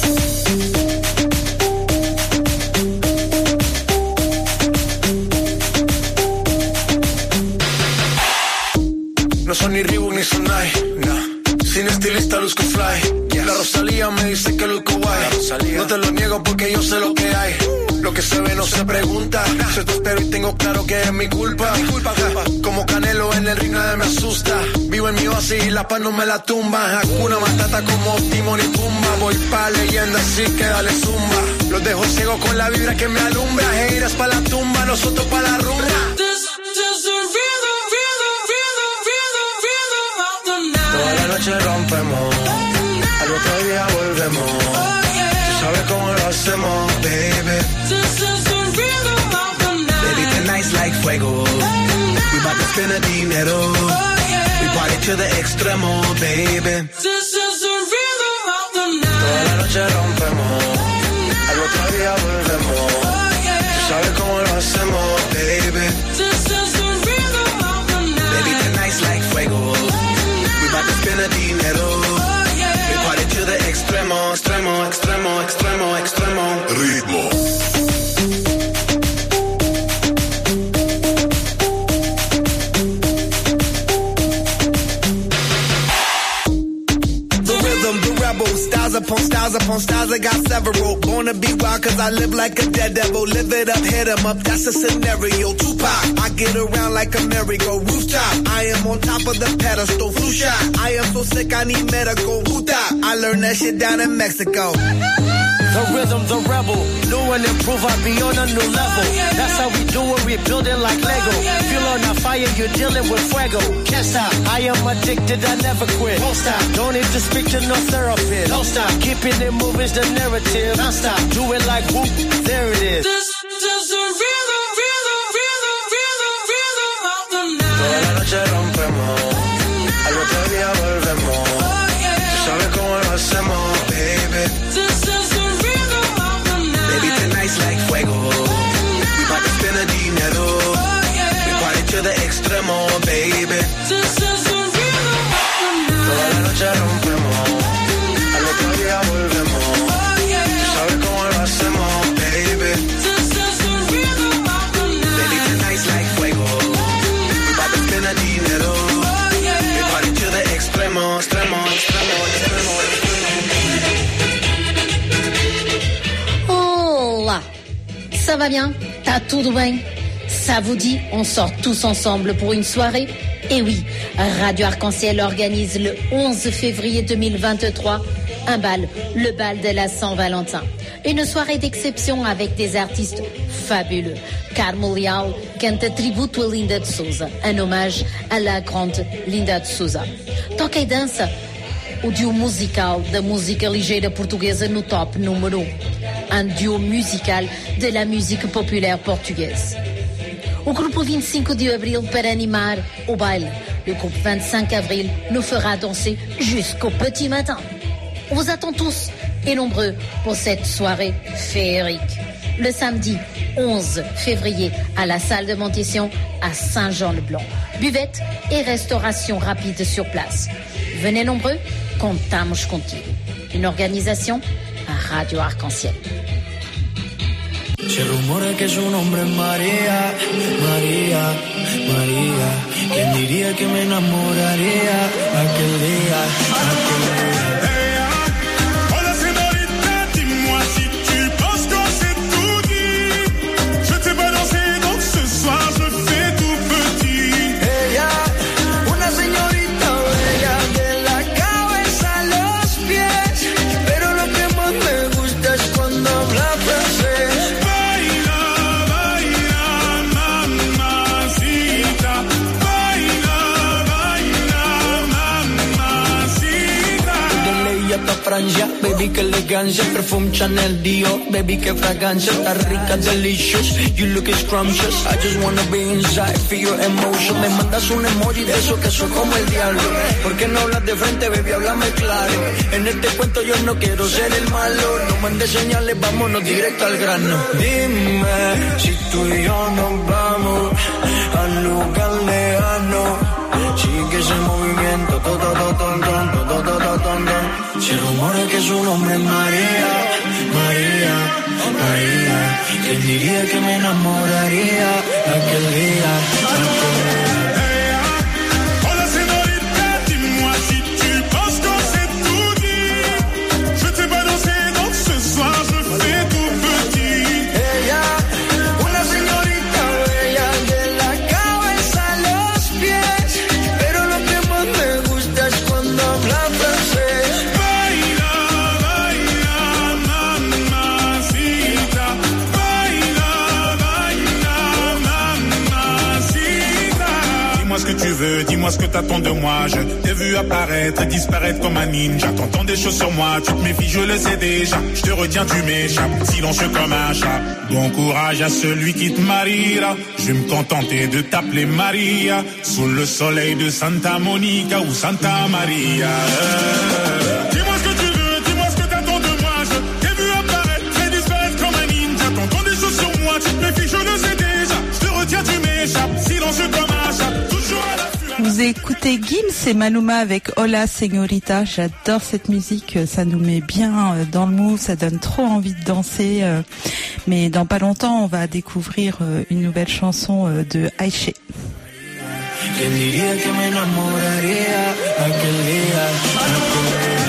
No son ni Reebok ni Sonai, nah. Sin estilista luzco fly, yes. La Rosalía me dice que luzco guay. No te lo niego porque yo sé lo que hay. Lo que se ve no se pregunta. Nah. Yo te espero y tengo claro que es mi culpa, mi culpa, culpa. Como Canelo en el ring nadie me asusta. Vivo en mi oasis y la paz no me la tumba. Hakuna Matata como Timón y Pumba. Voy pa' leyenda así que dale zumba. Los dejo ciego con la vibra que me alumbra. Heiras pa' la tumba, nosotros pa' la rumba. Toda la noche rompemos, al otro día volvemos. Oh, yeah. Tú sabes cómo lo hacemos, baby. This is the rhythm of the night. Baby, tonight's like fuego. We bout to spin a dinero. Oh, yeah. We party to the extremo, baby. This is the rhythm of the night. Toda la noche rompemos, al otro día volvemos. Oh, yeah. Tú sabes cómo lo hacemos, baby. This is the rhythm of the night. Baby, tonight's like fuego. Spin a dinero, oh, yeah. We party to the extremo, extremo, extremo, extremo, extremo. Ritmo. The rhythm, the rebel, styles upon styles upon styles, I got several. Born to be wild cause I live like a dead devil. Live it up, hit 'em up, that's a scenario. Tupac, I get around like a merry-go rooftop. I am on top of the pedestal, flu shot. I am so sick I need medical. Puta, I learned that shit down in Mexico. The rhythm, the rebel, new and improve, I be on a new level. That's how we do it, we build it like Lego. Feel on a fire, you're dealing with fuego. Can't stop, I am addicted, I never quit. Won't stop, don't need to speak to no therapist. Don't stop, keeping it moving's the narrative. Don't stop, do it like whoop, there it is. This is the rhythm, rhythm, rhythm, rhythm, rhythm of the night. Toda la noche rompemos, al otro día volvemos. Oh, yeah. Tú sabes cómo lo hacemos, baby. This is the rhythm of the night. Baby, tonight's like fuego. We bout to spin a dinero. Oh, yeah. We party to the extremo, baby. This is the rhythm of the night. Toda la noche rompemos, al otro día volvemos. Oh, yeah. Tú sabes cómo lo hacemos, baby. This is the rhythm of the night. Baby, tonight's like fuego. We bout to spin a dinero. Oh, yeah. We party to the extremo, extremo, extremo, extremo, extremo. Oh là, ça va bien? T'as tout de bien? Ça vous dit, on sort tous ensemble pour une soirée? Et oui, Radio Arc-en-Ciel organise le onze février deux mille vingt-trois Un bal, le bal de la Saint-Valentin. Une soirée d'exception avec des artistes fabuleux. Carmo Leal canta tributo a Linda de Souza, un hommage à la grande Linda de Souza. Toca e dança o duo musical da música ligeira portuguesa no top número um. Un duo musical de la musique populaire portugaise. O grupo vingt-cinq de avril para animar o baile. Le groupe vingt-cinq avril nous fera danser jusqu'au petit matin. On vous attend tous et nombreux pour cette soirée féerique. Le samedi onze février à la salle de Montession à Saint-Jean-le-Blanc. Buvette et restauration rapide sur place. Venez nombreux, contamos contigo. Une organisation à Radio Arc-en-Ciel. Se rumora que su nombre es María, María, María. ¿Quién diría que me enamoraría aquel día, aquel día? Hola señorita, dis-moi si tu penses que c'est tout dit. Je t'ai pas dansé, donc ce soir je fais tout petit. Ella, una señorita bella de la cabeza a los pies. Pero lo que más me gusta es cuando habla francés. Francia, baby, que elegancia, perfume Chanel, Dior, baby, que fragancia, está rica, delicious, you look scrumptious, I just wanna be inside, feel your emotion, me mandas un emoji de eso que soy como el diablo, ¿por qué no hablas de frente, baby, háblame claro, en este cuento yo no quiero ser el malo, no mandes señales, vámonos directo al grano, dime, si tú y yo nos vamos al lugar lejano, sigue ese movimiento, todo, todo, todo, todo, todo, todo, todo. Se rumora que su nombre es María, María, María. ¿Quién diría que me enamoraría aquel día, aquel día? Hola señorita, dis-moi si tu penses que c'est tout dit. Je t'ai pas dansé, donc ce soir je fais tout petit. Ella, una señorita bella de la cabeza a los pies. Pero lo que más me gusta es cuando habla francés. Dis-moi ce que tu veux, dis-moi ce que t'attends de moi. Je t'ai vu apparaître et disparaître comme un ninja. T'entends des choses sur moi, tu te méfies, je le sais déjà. Je te retiens, tu m'échappes, silencieux comme un chat. Bon courage à celui qui te mariera. Je vais me contenter de t'appeler Maria. Sous le soleil de Santa Monica ou Santa Maria. Euh, dis-moi ce que tu veux, dis-moi ce que t'attends de moi. Je t'ai vu apparaître et disparaître comme un ninja. T'entends des choses sur moi, tu te méfies, je le sais déjà. Je te retiens, tu m'échappes, silencieux comme un chat. Vous écoutez Gims et Maluma avec Hola Señorita. J'adore cette musique, ça nous met bien dans le mood, ça donne trop envie de danser. Mais dans pas longtemps, on va découvrir une nouvelle chanson de Aïché. ¿Quién diría que me enamoraría aquel día, aquel día?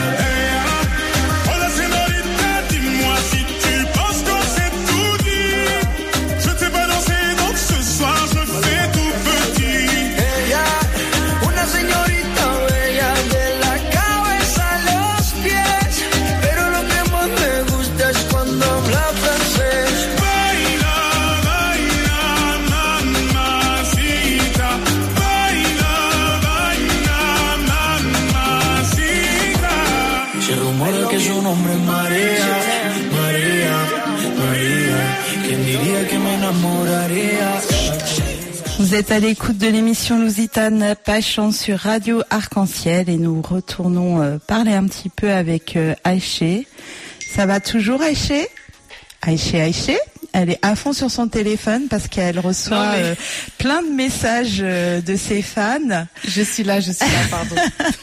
Vous êtes à l'écoute de l'émission Lusitane Pachon sur Radio Arc-en-Ciel et nous retournons euh, parler un petit peu avec euh, Aïché. Ça va toujours Aïché? Aïché, Aïché, elle est à fond sur son téléphone parce qu'elle reçoit non, mais... euh, plein de messages euh, de ses fans. Je suis là, je suis là, pardon.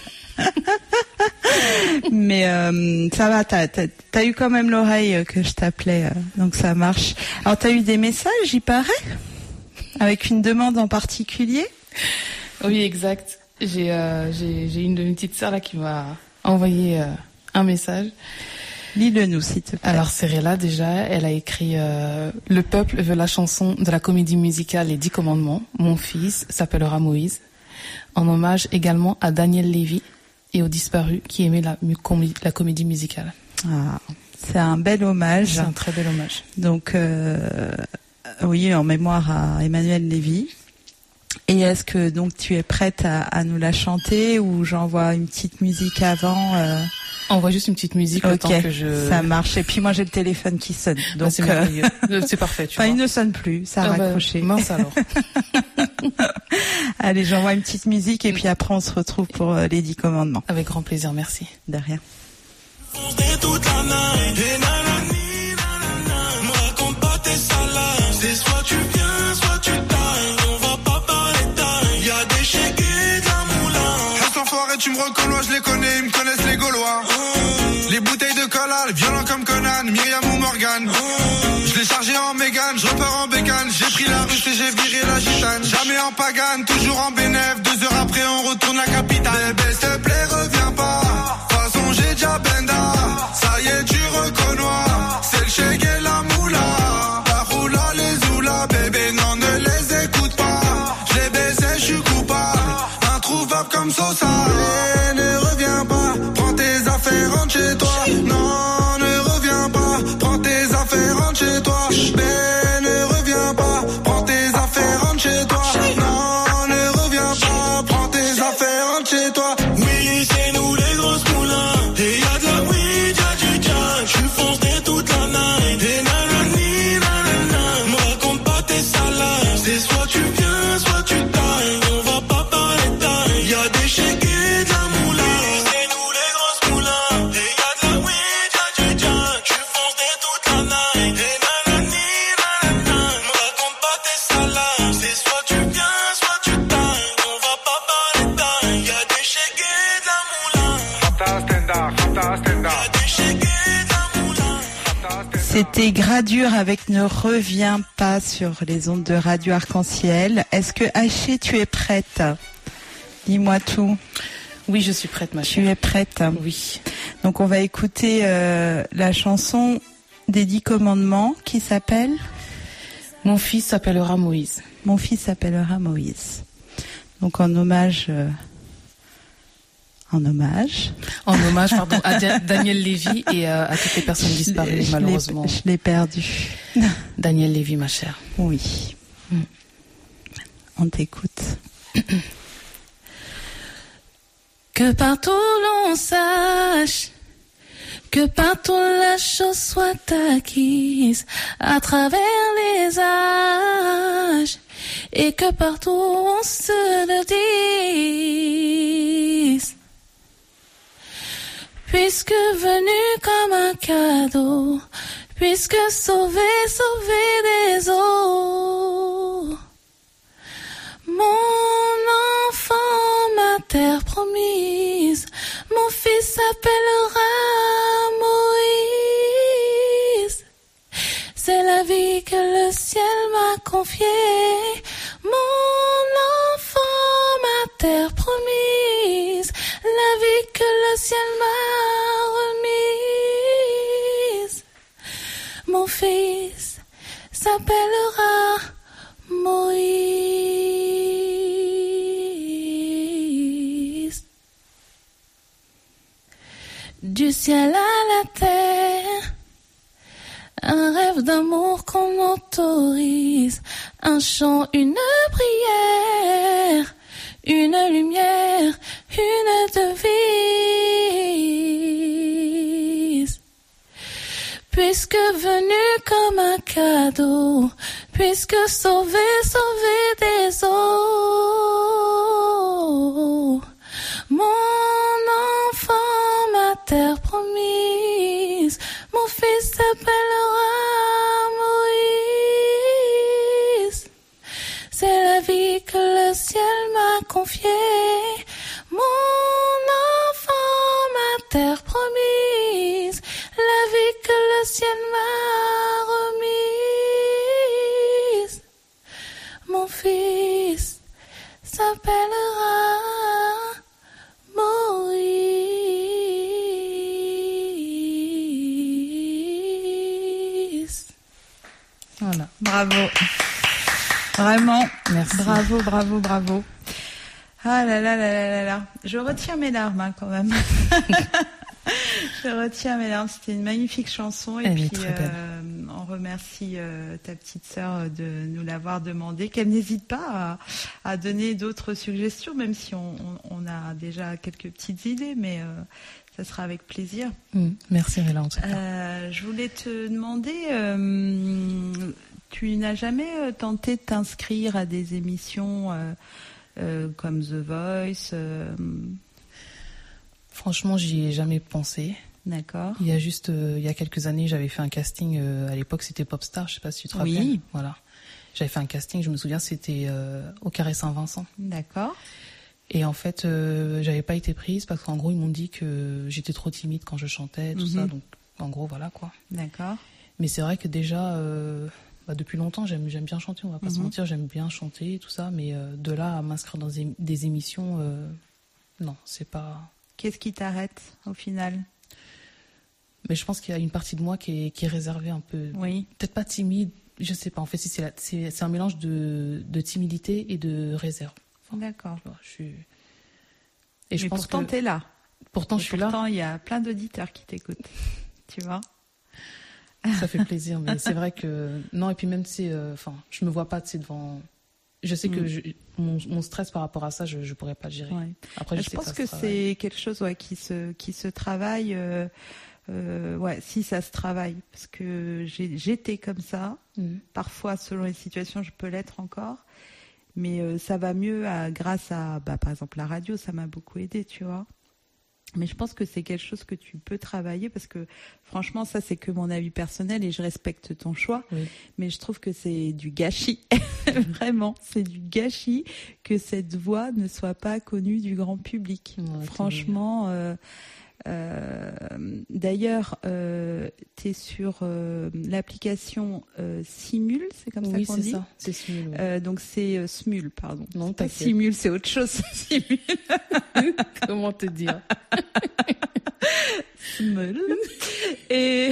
Mais euh, ça va, t'as, t'as, t'as eu quand même l'oreille que je t'appelais, euh, donc ça marche. Alors t'as eu des messages, il paraît, avec une demande en particulier? Oui, exact. J'ai, euh, j'ai, j'ai une de mes petites sœurs là qui m'a envoyé euh, un message. Lis-le nous, s'il te plaît. Alors Céréla, déjà, elle a écrit euh, « Le peuple veut la chanson de la comédie musicale Les Dix Commandements. Mon fils s'appellera Moïse. » En hommage également à Daniel Lévy. et aux disparus qui aimaient la, mu- comi- la comédie musicale. Ah, c'est un bel hommage. C'est un très bel hommage. Donc, euh, oui, en mémoire à Emmanuel Lévy. Et est-ce que donc tu es prête à, à nous la chanter ou j'envoie une petite musique avant euh... Envoie juste une petite musique le Ok, temps que je... ça marche. Et puis moi j'ai le téléphone qui sonne. Donc Ah, c'est merveilleux. Euh, c'est parfait, tu enfin, vois. il ne sonne plus, ça a Ah bah, raccroché. mince alors. Allez, j'envoie une petite musique et puis après on se retrouve pour euh, les dix commandements. Avec grand plaisir, merci. De rien. Toute la night, et nanani, nanana. Me raconte pas tes salades. C'est soit tu viens, soit tu tailles. On va pas parler taille. Y'a des chégués de la moulin. Reste enfoiré, tu me reconnais, je les connais, ils me connaissent les Gaulois. Oh. Les bouteilles de cola, les violents comme Conan, Myriam ou Morgan. Oh. Je l'ai chargé en Mégane, je repars en bécane. J'ai pris la russe et j'ai viré la gitane. Jamais en pagane, toujours en bénéf. Deux heures après, on retourne la capitale. Bébé, s'il te plaît, reviens pas. De toute façon, j'ai déjà benda. Ça y est, tu reconnais. C'est le chèque et la moula. La roula, les oula. Bébé, non, ne les écoute pas. Je les baisais, je suis coupable. Introuvable comme Sosa. Et ne reviens pas. Prends tes affaires, rentre chez toi. Non, ne reviens pas. Prends tes affaires, rentre chez toi. Mais ne reviens pas. Prends tes affaires, rentre chez toi. Non, ne reviens pas. Prends tes affaires, rentre chez toi. Oui, c'est nous les grosses moulins. Et y'a de la weed, y'a du jack. Je fonce dès toute la night. Et nanani, nanana. Me raconte pas tes salades. C'est soit tu viens, soit tu tailles. On va pas parler taille. Y'a des chégués de la moulin. Oui, c'est nous les grosses moulins. Et y'a de la weed, y'a du jack. Je fonce dès toute la night. Et nanani, nanana. Me raconte pas tes salades. C'est soit tu viens, soit tu tailles. On va pas parler taille. Y'a des chégués de la moulin. C'était Gradure avec Ne reviens pas sur les ondes de Radio Arc-en-Ciel. Est-ce que Haché, tu es prête? Dis-moi tout. Oui, je suis prête, ma chère. Tu es prête? Oui. Donc on va écouter euh, la chanson des dix commandements qui s'appelle Mon fils s'appellera Moïse. Mon fils s'appellera Moïse. Donc en hommage... euh, En hommage. En hommage, pardon, à Da- Daniel Lévy et à, à toutes les personnes disparues, Je l'ai- malheureusement. Je l'ai perdu. Daniel Lévy, ma chère. Oui. Mm. On t'écoute. Que partout l'on sache, que partout la chose soit acquise à travers les âges, et que partout on se le dise. Puisque venu comme un cadeau, puisque sauvé, sauvé des eaux, mon enfant, ma terre promise, mon fils s'appellera Moïse. C'est la vie que le ciel m'a confiée, mon enfant, ma terre promise, la vie que le ciel m'a remise. Mon fils s'appellera Moïse. Du ciel à la terre, un rêve d'amour qu'on autorise, un chant, une prière, une lumière, une devise. Puisque venu comme un cadeau, puisque sauvé, sauvé des eaux, mon enfant, ma terre promise, mon fils s'appellera Moïse. C'est la vie que le ciel m'a confiée, mon enfant, ma terre promise, la vie que le ciel m'a remise. Mon fils s'appellera Moïse. Voilà. Bravo. Vraiment. Merci. Bravo, bravo, bravo. Ah là là là là là là. Je retiens mes larmes hein, quand même. Je retiens mes larmes. C'était une magnifique chanson. Et Elle puis, est très belle. euh, on remercie euh, ta petite sœur de nous l'avoir demandé. Qu'elle n'hésite pas à, à donner d'autres suggestions, même si on, on, on a déjà quelques petites idées, mais euh, ça sera avec plaisir. Mm, merci Réla en tout cas. Euh, je voulais te demander, euh, tu n'as jamais euh, tenté de t'inscrire à des émissions euh, euh, comme The Voice euh... Franchement, j'y ai jamais pensé. D'accord. Il y a juste, euh, il y a quelques années, j'avais fait un casting. Euh, à l'époque, c'était Popstar. Je sais pas si tu te Oui. rappelles. Voilà. J'avais fait un casting. Je me souviens, c'était euh, au Carré Saint-Vincent. D'accord. Et en fait, euh, j'avais pas été prise parce qu'en gros, ils m'ont dit que j'étais trop timide quand je chantais, tout Mhm. ça. Donc, en gros, voilà quoi. D'accord. Mais c'est vrai que déjà, euh, bah, depuis longtemps, j'aime, j'aime bien chanter. On va pas se Mhm. mentir, j'aime bien chanter et tout ça. Mais euh, de là à m'inscrire dans des, des émissions, euh, non, c'est pas. Qu'est-ce qui t'arrête au final? Mais je pense qu'il y a une partie de moi qui est, qui est réservée un peu. Oui. Peut-être pas timide, je sais pas. En fait, si c'est, la- c'est, c'est un mélange de, de timidité et de réserve. D'accord. Je suis. Et je Mais pense pourtant, que- t'es là. Pourtant, Et je suis pourtant, là. il y a plein d'auditeurs qui t'écoutent. Tu vois? Ça fait plaisir, mais c'est vrai que non. Et puis même, c'est, enfin, je me vois pas, tu sais, devant. Je sais que Mm. je- mon, mon stress par rapport à ça, je, je pourrais pas le gérer. Ouais. Après, je sais pense ça que, se travaille. c'est quelque chose ouais, qui se qui se travaille. euh, euh, ouais, si ça se travaille, parce que j'ai, j'étais comme ça. Mhm. Parfois, selon les situations, je peux l'être encore, mais euh, ça va mieux à, grâce à, bah, par exemple, la radio. Ça m'a beaucoup aidé, tu vois. Mais je pense que c'est quelque chose que tu peux travailler parce que franchement, ça c'est que mon avis personnel et je respecte ton choix. Oui. Mais je trouve que c'est du gâchis. Vraiment, c'est du gâchis que cette voix ne soit pas connue du grand public. Ouais, Franchement, euh, euh, d'ailleurs, euh, tu es sur euh, l'application euh, Simul, c'est comme ça Oui, qu'on c'est dit. ça, c'est Smule, oui. Euh, donc c'est euh, Smul, pardon. Non, C'est pas t'inquiète. Simul, c'est autre chose. Simul. Comment te dire? Smul. Et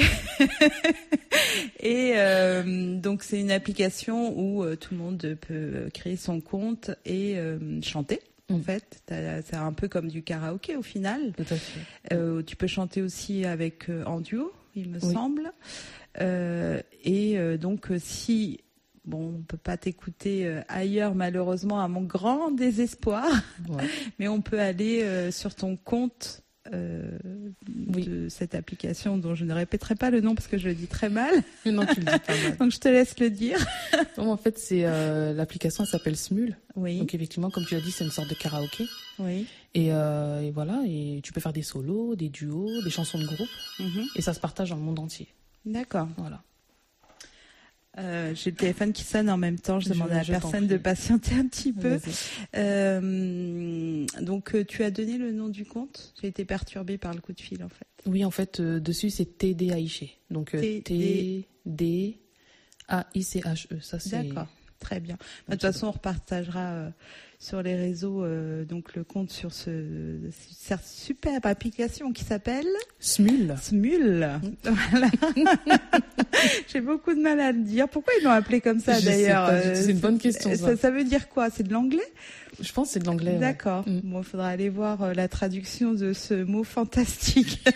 et euh, donc c'est une application où euh, tout le monde peut créer son compte et euh, chanter. En fait, T'as- c'est un peu comme du karaoké au final. Tout à fait. Euh, tu peux chanter aussi avec euh, en duo, il me Oui. semble. Euh, et euh, donc euh, si bon, on peut pas t'écouter euh, ailleurs malheureusement à mon grand désespoir, Ouais. mais on peut aller euh, sur ton compte. Euh, de cette application dont je ne répéterai pas le nom parce que je le dis très mal. Non, tu le dis pas mal. Donc je te laisse le dire. Non, en fait, c'est euh, l'application, elle s'appelle Smule. Oui. Donc effectivement, comme tu as dit, c'est une sorte de karaoké. Oui. Et, euh, et voilà, et tu peux faire des solos, des duos, des chansons de groupe, Mhm. et ça se partage dans le monde entier. D'accord. Voilà. Euh, j'ai le téléphone qui sonne en même temps. Je Je- demande à la je t'en personne de prie. patienter un petit peu. Vas-y. Euh, donc, euh, tu as donné le nom du compte. J'ai été perturbée par le coup de fil, en fait. Oui, en fait, euh, dessus, c'est T D Aïché. Donc euh, T D T D A I C H E. Ça, c'est... D'accord. Très bien. De toute façon, on repartagera euh, sur les réseaux euh, donc le compte sur ce, cette superbe application qui s'appelle Smule. Smule. Voilà. J'ai beaucoup de mal à le dire. Pourquoi ils l'ont appelé comme ça Je sais d'ailleurs pas du tout. C'est une bonne question, Ça, ça. ça veut dire quoi? C'est de l'anglais? Je pense que c'est de l'anglais. ouais. D'accord. Mm. Bon, il faudra aller voir euh, la traduction de ce mot fantastique.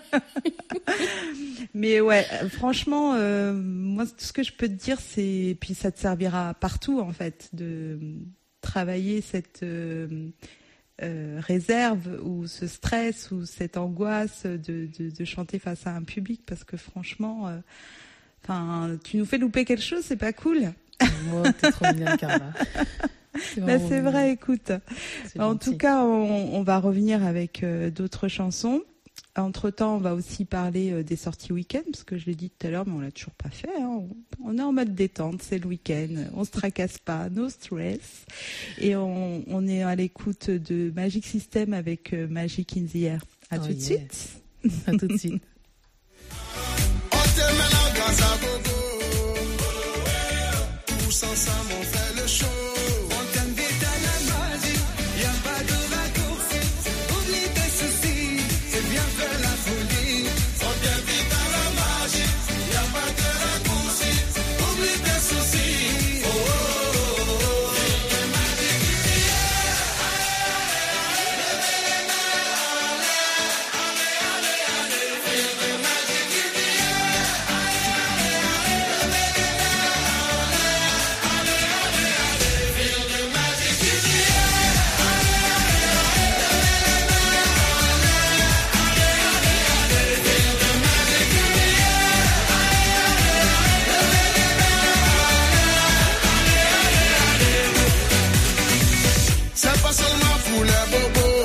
Mais ouais, euh, franchement, euh, moi, tout ce que je peux te dire, c'est, puis ça te servira partout, en fait, de travailler cette euh, euh, réserve ou ce stress ou cette angoisse de, de, de chanter face à un public, parce que franchement, euh, enfin, tu nous fais louper quelque chose, c'est pas cool. Moi, t'es trop mignonne, Carla. C'est Bah, vraiment c'est mignon. vrai, écoute. C'est En gentil. tout cas, on, on va revenir avec euh, d'autres chansons. Entre-temps, on va aussi parler euh, des sorties week-end, parce que je l'ai dit tout à l'heure, mais on l'a toujours pas fait. Hein. On, on est en mode détente, c'est le week-end, on se tracasse pas, no stress. Et on, on est à l'écoute de Magic System avec euh, Magic in the Air. À Oh tout de yeah. suite. À tout de suite. Tous ensemble on fait le show. On t'invite à la magie, y a pas de raccourci. Oublie tes soucis, c'est bien faire la folie. On t'invite à la magie, y a pas de raccourci. Oublie tes soucis. Oh, oh, oh, oh. seulement pour les bobos.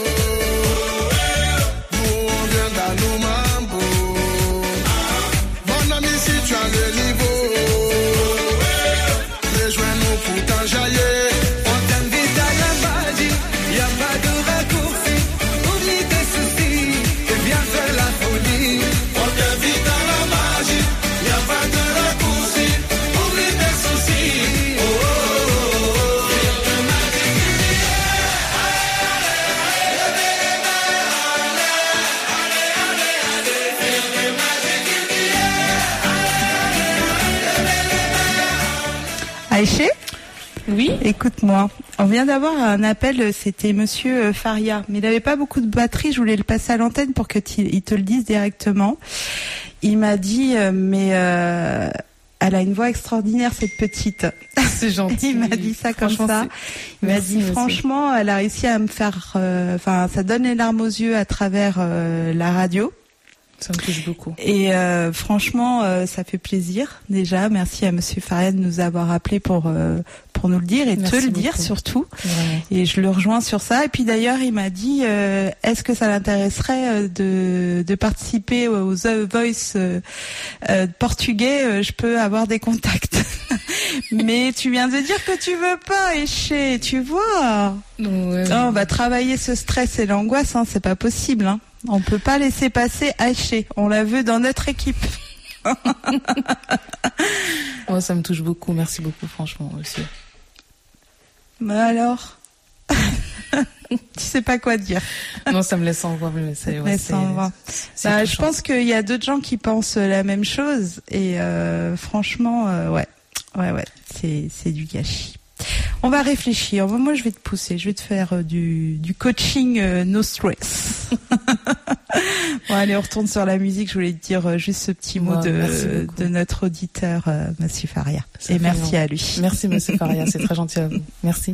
Nous on vient d'Alou Mambo. Mon ami, si tu as le niveau, rejoins-nous pour t'enjailler. On t'invite à la magie, y a pas de raccourci. Oublie tes soucis et viens faire la folie. On t'invite à la magie, y a pas de raccourci. Oublie tes soucis. Oh, oh, oh, oh. Aïché? Oui. Écoute-moi, on vient d'avoir un appel, c'était Monsieur Faria, mais il n'avait pas beaucoup de batterie, je voulais le passer à l'antenne pour que tu- il te le dise directement. Il m'a dit, euh, mais euh, elle a une voix extraordinaire cette petite. C'est gentil. Il m'a dit ça comme Franchement, ça. c'est- Il m'a Merci, dit monsieur. franchement, elle a réussi à me faire, euh, enfin, ça donne les larmes aux yeux à travers euh, la radio. Ça me touche beaucoup. Et euh, franchement, euh, ça fait plaisir déjà. Merci à Monsieur Faria de nous avoir appelé pour euh, pour nous le dire et Merci te le dire beaucoup. surtout. Vraiment. Et je le rejoins sur ça. Et puis d'ailleurs, il m'a dit, euh, est-ce que ça l'intéresserait euh, de de participer aux The Voice euh, euh, portugais? euh, Je peux avoir des contacts. Mais tu viens de dire que tu veux pas, Éché, tu vois. Ouais, Oh, on va travailler ce stress et l'angoisse, hein, c'est pas possible. Hein. On peut pas laisser passer Haché. On la veut dans notre équipe. Oh, ça me touche beaucoup. Merci beaucoup, franchement, aussi. Mais alors, tu sais pas quoi dire. Non, ça me laisse en voix, mais c'est, ouais, Laisse c'est- en voir. c'est Bah, je touchant. pense qu'il y a d'autres gens qui pensent la même chose et euh, franchement, euh, ouais, ouais, ouais, c'est c'est du gâchis. On va réfléchir. Moi, je vais te pousser. Je vais te faire euh, du, du coaching euh, no stress. Bon, allez, on retourne sur la musique. Je voulais te dire euh, juste ce petit mot Ouais, merci de, beaucoup. de notre auditeur, euh, Monsieur Faria. Ça Et fait merci longtemps. à lui. Merci, Monsieur Faria. C'est très gentil à vous. Merci.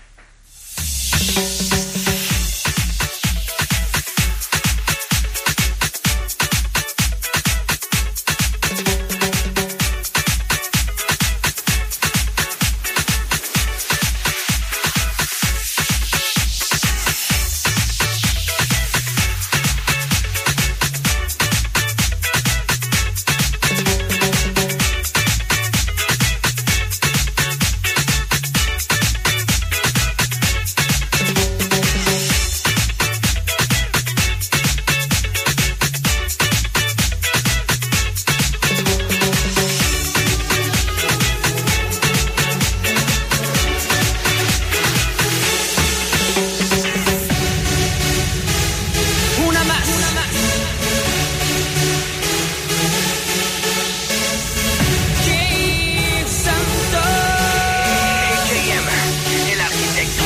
Una más. King Santo. El arquitecto.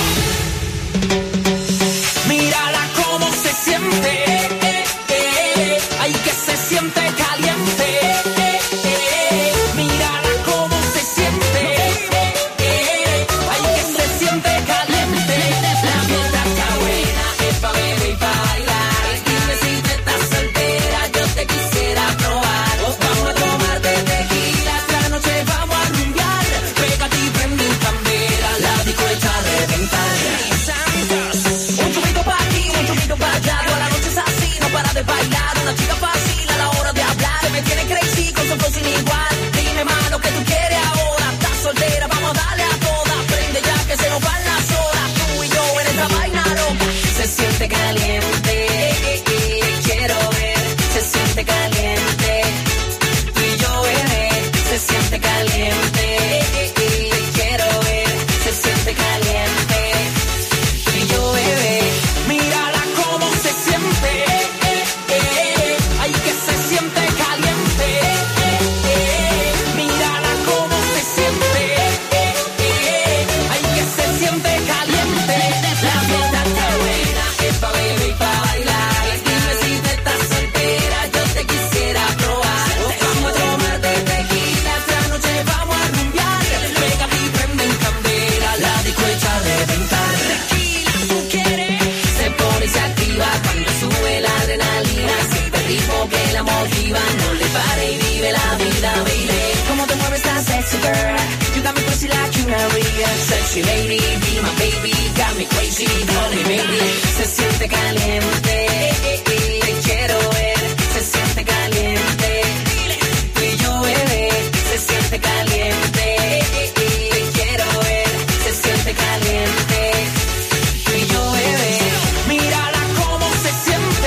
Mírala cómo se siente. eh, eh, Ay, que se siente caliente. eh, eh, Mírala cómo se siente. eh, eh, Ay, que se siente caliente. La fiesta está buena, es pa' beber y pa' bailar. Dime si tú estás soltera, yo te quisiera probar. O vamos a tomar de tequila, esta noche vamos a rumbear. Pégate y prende en candela, la disco está a reventar. Santos, un chupito pa' aquí, un chupito pa' allá. Toda la noche es así, no para de bailar. Una chica fácil a la hora de hablar. Se me tiene crazy con su flow sin igual. Dime más lo que tú quieres ahora. Estás soltera, vamos a darle a todas. Prende ya que se nos van las horas. Tú y yo en esta vaina loca. Se siente caliente, eh, eh, eh, quiero ver. Se siente caliente. Tú y yo, bebé, se siente caliente. eh, eh, eh, quiero ver. Se siente caliente. Tú y yo, bebé, mírala cómo se siente. eh, eh, eh, sexy lady, be my baby, got me crazy, dale baby, se siente caliente, te quiero ver, se siente caliente, tú y yo bebé, se siente caliente, te quiero ver, se siente caliente, tú y yo bebé, mírala cómo se siente,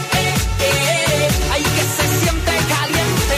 ay que se siente caliente,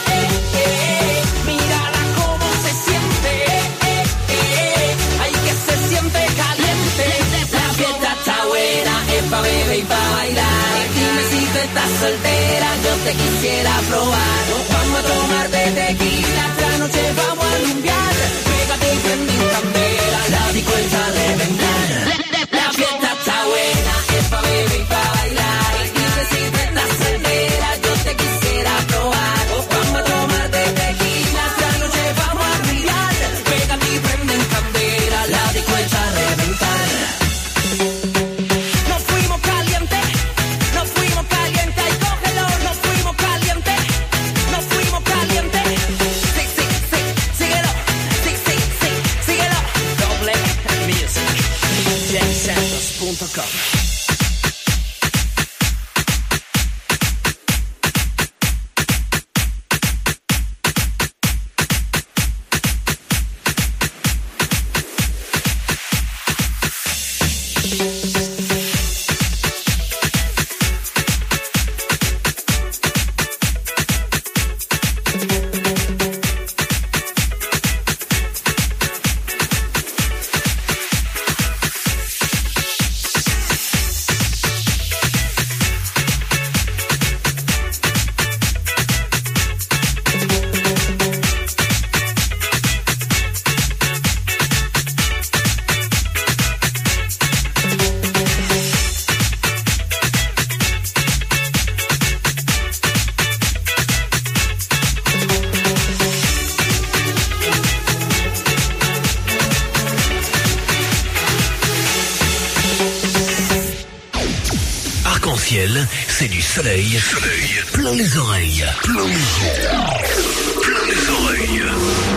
mírala cómo se siente, ay que se siente caliente, la fiesta está buena, es pa' beber y pa' bailar, dime si tú estás soltera, yo te quisiera probar, vamos a tomar de tequila, esta noche vamos a limpiar, pégate y prende en candela, la disco está a reventar, la fiesta está buena, es pa' beber y pa' bailar, dime si tú estás soltera, yo te quisiera probar, vamos a tomar de tequila, esta noche vamos a brillar, pégate y prende en candela, la disco está a reventar. Nos fuimos calientes, nos fuimos calientes, ay cógelo, nos fuimos calientes, nos fuimos calientes, sí, sí, sí, síguelo, sí, sí, sí, síguelo, doble music, jack santos punto com. Arc-en-ciel, c'est du soleil, soleil, plein les oreilles, plein les oreilles, plein les oreilles.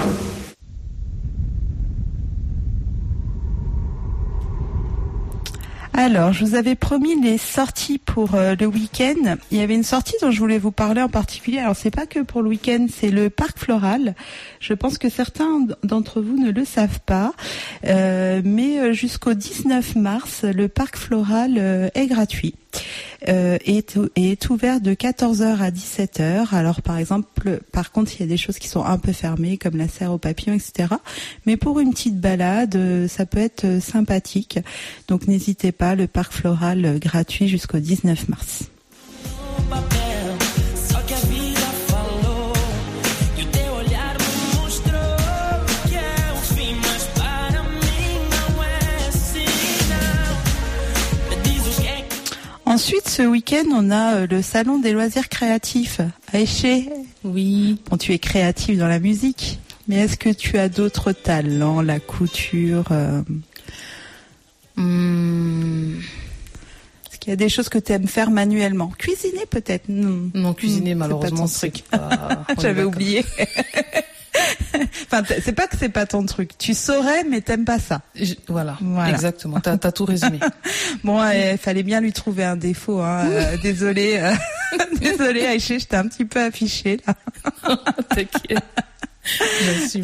Alors, je vous avais promis les sorties pour euh, le week-end. Il y avait une sortie dont je voulais vous parler en particulier. Alors, c'est pas que pour le week-end, c'est le Parc Floral. Je pense que certains d'entre vous ne le savent pas. Euh, mais jusqu'au dix-neuf mars, le Parc Floral euh, est gratuit. Euh, est, est ouvert de quatorze heures à dix-sept heures. Alors par exemple, par contre, il y a des choses qui sont un peu fermées, comme la serre aux papillons, et cetera. Mais pour une petite balade, ça peut être sympathique. Donc n'hésitez pas, le Parc Floral euh, gratuit jusqu'au dix-neuf mars. Ensuite, ce week-end, on a le salon des loisirs créatifs. Aïché, oui. Bon, tu es créative dans la musique, mais est-ce que tu as d'autres talents, la couture euh... hum... Est-ce qu'il y a des choses que tu aimes faire manuellement? Cuisiner peut-être? Non, non cuisiner mmh, malheureusement, c'est c'est pas... J'avais oublié. Enfin, c'est pas que c'est pas ton truc. Tu saurais, mais t'aimes pas ça. Je, voilà, voilà, exactement. T'as, t'as tout résumé. Bon, il euh, fallait bien lui trouver un défaut. Hein. Euh, désolée, euh, désolée, Aïché, je t'ai un petit peu affiché là. T'inquiète. J'assume.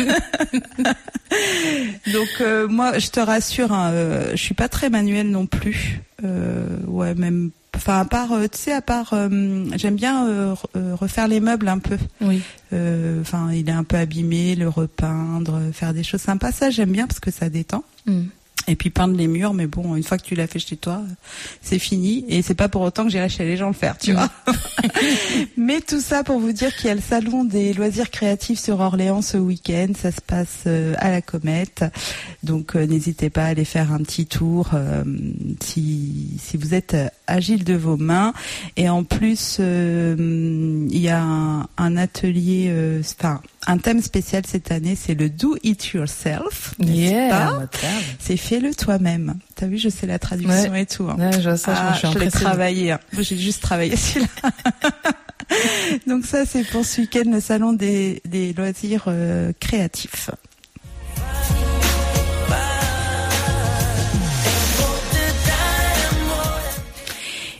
Donc euh, moi, je te rassure, hein, euh, je suis pas très manuelle non plus. Euh, ouais, même. Enfin, à part, euh, tu sais, à part, euh, j'aime bien euh, refaire les meubles un peu. Oui. Euh, Enfin, il est un peu abîmé, le repeindre, faire des choses sympas. Ça, j'aime bien parce que ça détend. Mm. Et puis peindre les murs, mais bon, une fois que tu l'as fait chez toi, c'est fini. Et c'est pas pour autant que j'irai chez les gens le faire, tu vois. Mais tout ça pour vous dire qu'il y a le salon des loisirs créatifs sur Orléans ce week-end. Ça se passe euh, à la Comète. Donc euh, n'hésitez pas à aller faire un petit tour euh, si, si vous êtes agile de vos mains. Et en plus, euh, il y a un, un atelier, enfin, euh, un thème spécial cette année, c'est le Do It Yourself. Yeah, c'est fais-le toi-même. T'as vu, je sais la traduction ouais. et tout. Hein. Ouais, je vois ça, ah, je, suis je l'ai travaillé. Hein. J'ai juste travaillé celui-là. Donc ça, c'est pour ce week-end le salon des, des loisirs euh, créatifs.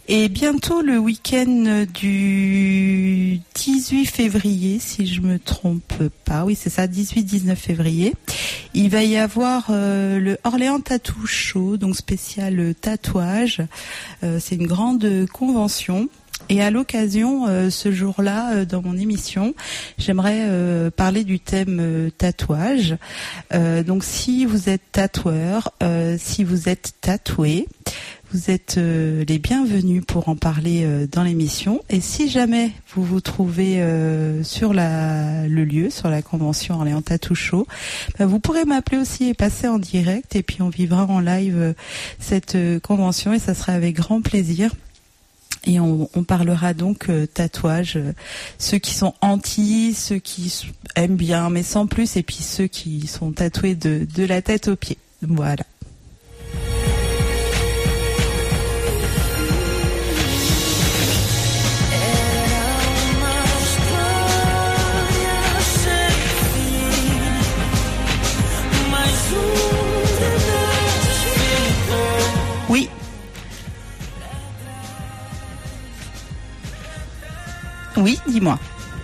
Et bientôt le week-end du dix-huit février, si je me trompe pas, oui c'est ça, dix-huit dix-neuf février, il va y avoir euh, le Orléans Tattoo Show, donc spécial tatouage. Euh, c'est une grande convention. Et à l'occasion, euh, ce jour-là, euh, dans mon émission, j'aimerais euh, parler du thème euh, tatouage. Euh, donc si vous êtes tatoueur, euh, si vous êtes tatoué, vous êtes euh, les bienvenus pour en parler euh, dans l'émission. Et si jamais vous vous trouvez euh, sur la, le lieu, sur la convention Orléans Tattoo Show, bah, vous pourrez m'appeler aussi et passer en direct. Et puis on vivra en live euh, cette euh, convention et ça sera avec grand plaisir. Et on, on parlera donc euh, tatouage, euh, ceux qui sont anti, ceux qui aiment bien mais sans plus, et puis ceux qui sont tatoués de, de la tête aux pieds. Voilà. Oui. Oui, dis-moi.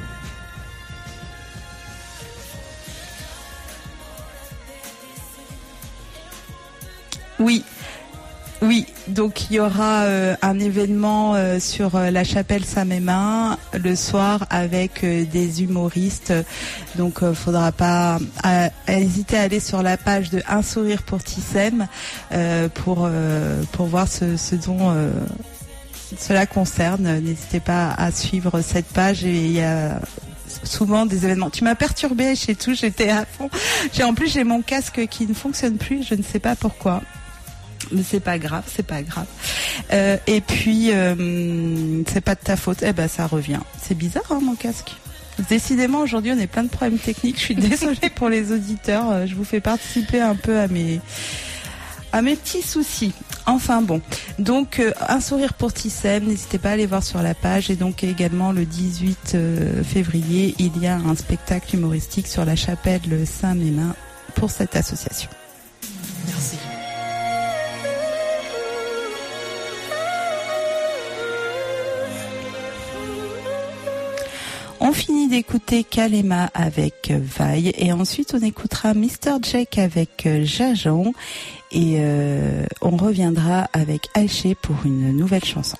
Oui, oui. Donc il y aura euh, un événement euh, sur euh, la chapelle Saint-Mémin le soir avec euh, des humoristes. Donc il euh, faudra pas euh, hésiter à aller sur la page de Un sourire pour Tissem euh, pour euh, pour voir ce, ce dont euh, cela concerne. N'hésitez pas à suivre cette page et il y a souvent des événements. Tu m'as perturbée chez tout, j'étais à fond. J'ai en plus j'ai mon casque qui ne fonctionne plus, je ne sais pas pourquoi. Mais c'est pas grave, c'est pas grave. Euh, et puis euh, c'est pas de ta faute. Eh ben ça revient. C'est bizarre hein, mon casque. Décidément aujourd'hui on est plein de problèmes techniques. Je suis désolée pour les auditeurs. Je vous fais participer un peu à mes à mes petits soucis. Enfin bon, donc euh, Un sourire pour Tissem, n'hésitez pas à aller voir sur la page. Et donc également le dix-huit février, il y a un spectacle humoristique sur la chapelle Saint-Mémin pour cette association. Merci. On finit d'écouter Kalema avec Vaille et ensuite on écoutera mister Jack avec Jajon et euh, on reviendra avec Aïché pour une nouvelle chanson.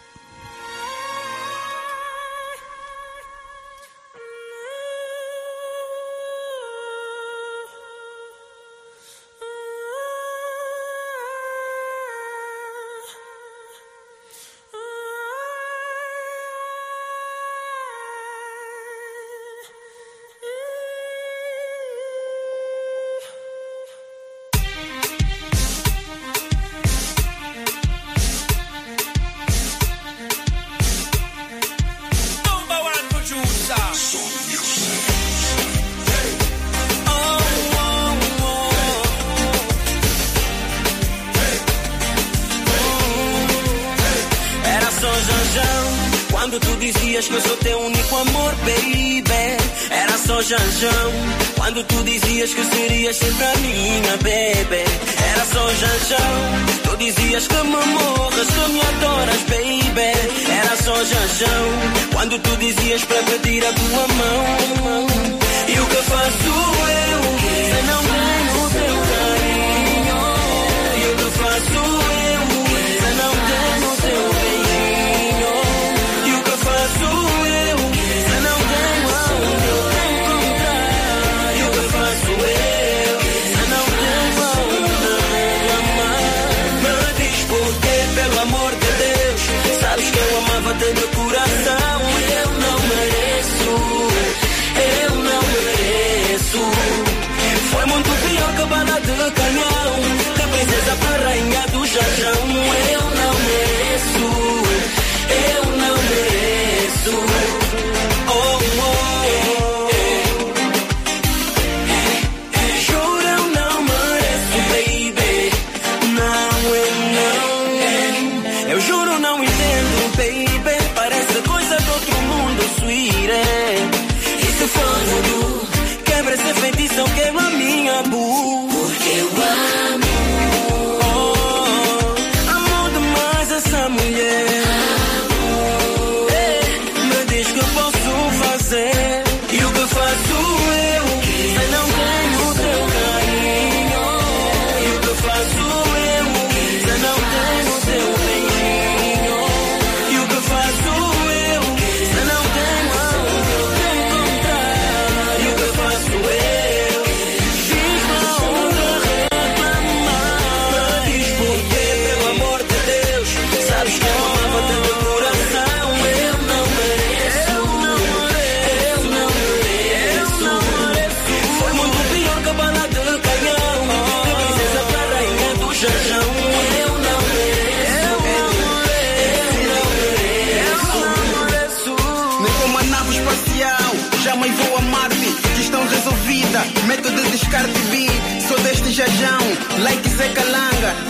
Quando tu dizias que eu sou teu único amor, baby. Era só Janjão. Quando tu dizias que serias sempre a minha, baby. Era só Janjão. Tu dizias que me morras, que me adoras, baby. Era só Janjão. Quando tu dizias para pedir a tua mão. E o que faço eu se não tenho teu carinho? E o que faço eu se não tenho teu carinho? E o que faço eu se não tenho aonde eu te encontrar? E o que faço eu se não tenho aonde reclamar? Me diz porquê, pelo amor de Deus. Sabes que eu amava-te de coração e eu não mereço. Eu não mereço. Foi muito pior que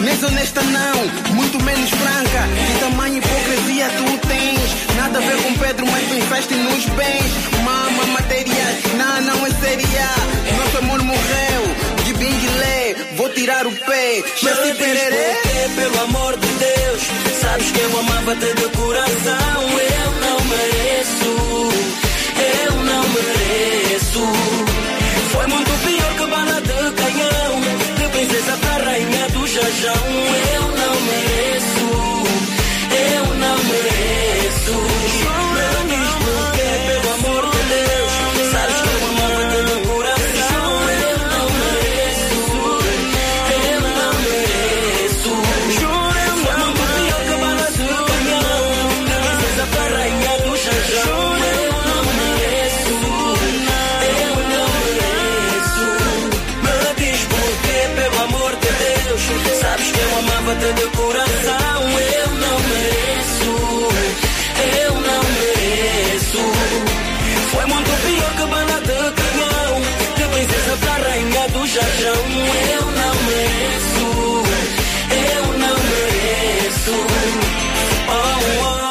nem honesta não, muito menos franca. Que tamanho hipocrisia tu tens? Nada a ver com Pedro, mas tu investes nos bens. Mama, materiais, não, não é seria. Nosso amor morreu, de binguilé, vou tirar o pé. Mas se pererê, pelo amor de Deus, sabes que eu amava-te de coração. Eu não mereço, eu não mereço. Foi muito pior que bala de canhão, de princesa pra rainha do jajão. Eu não mereço, eu não mereço. Não diz porquê, pelo amor de Deus, sabes que eu amava-te de coração. Eu não mereço, eu não mereço. Foi muito pior que bala de canhão, de princesa pra rainha do jajão. Eu não mereço, eu não mereço. Me diz porquê, pelo amor de Deus, sabes que eu amava-te de coração. Eu não mereço, eu não mereço. Foi muito pior que bala de canhão, de princesa pra rainha do jajão. Eu não mereço, eu não mereço. Oh, oh.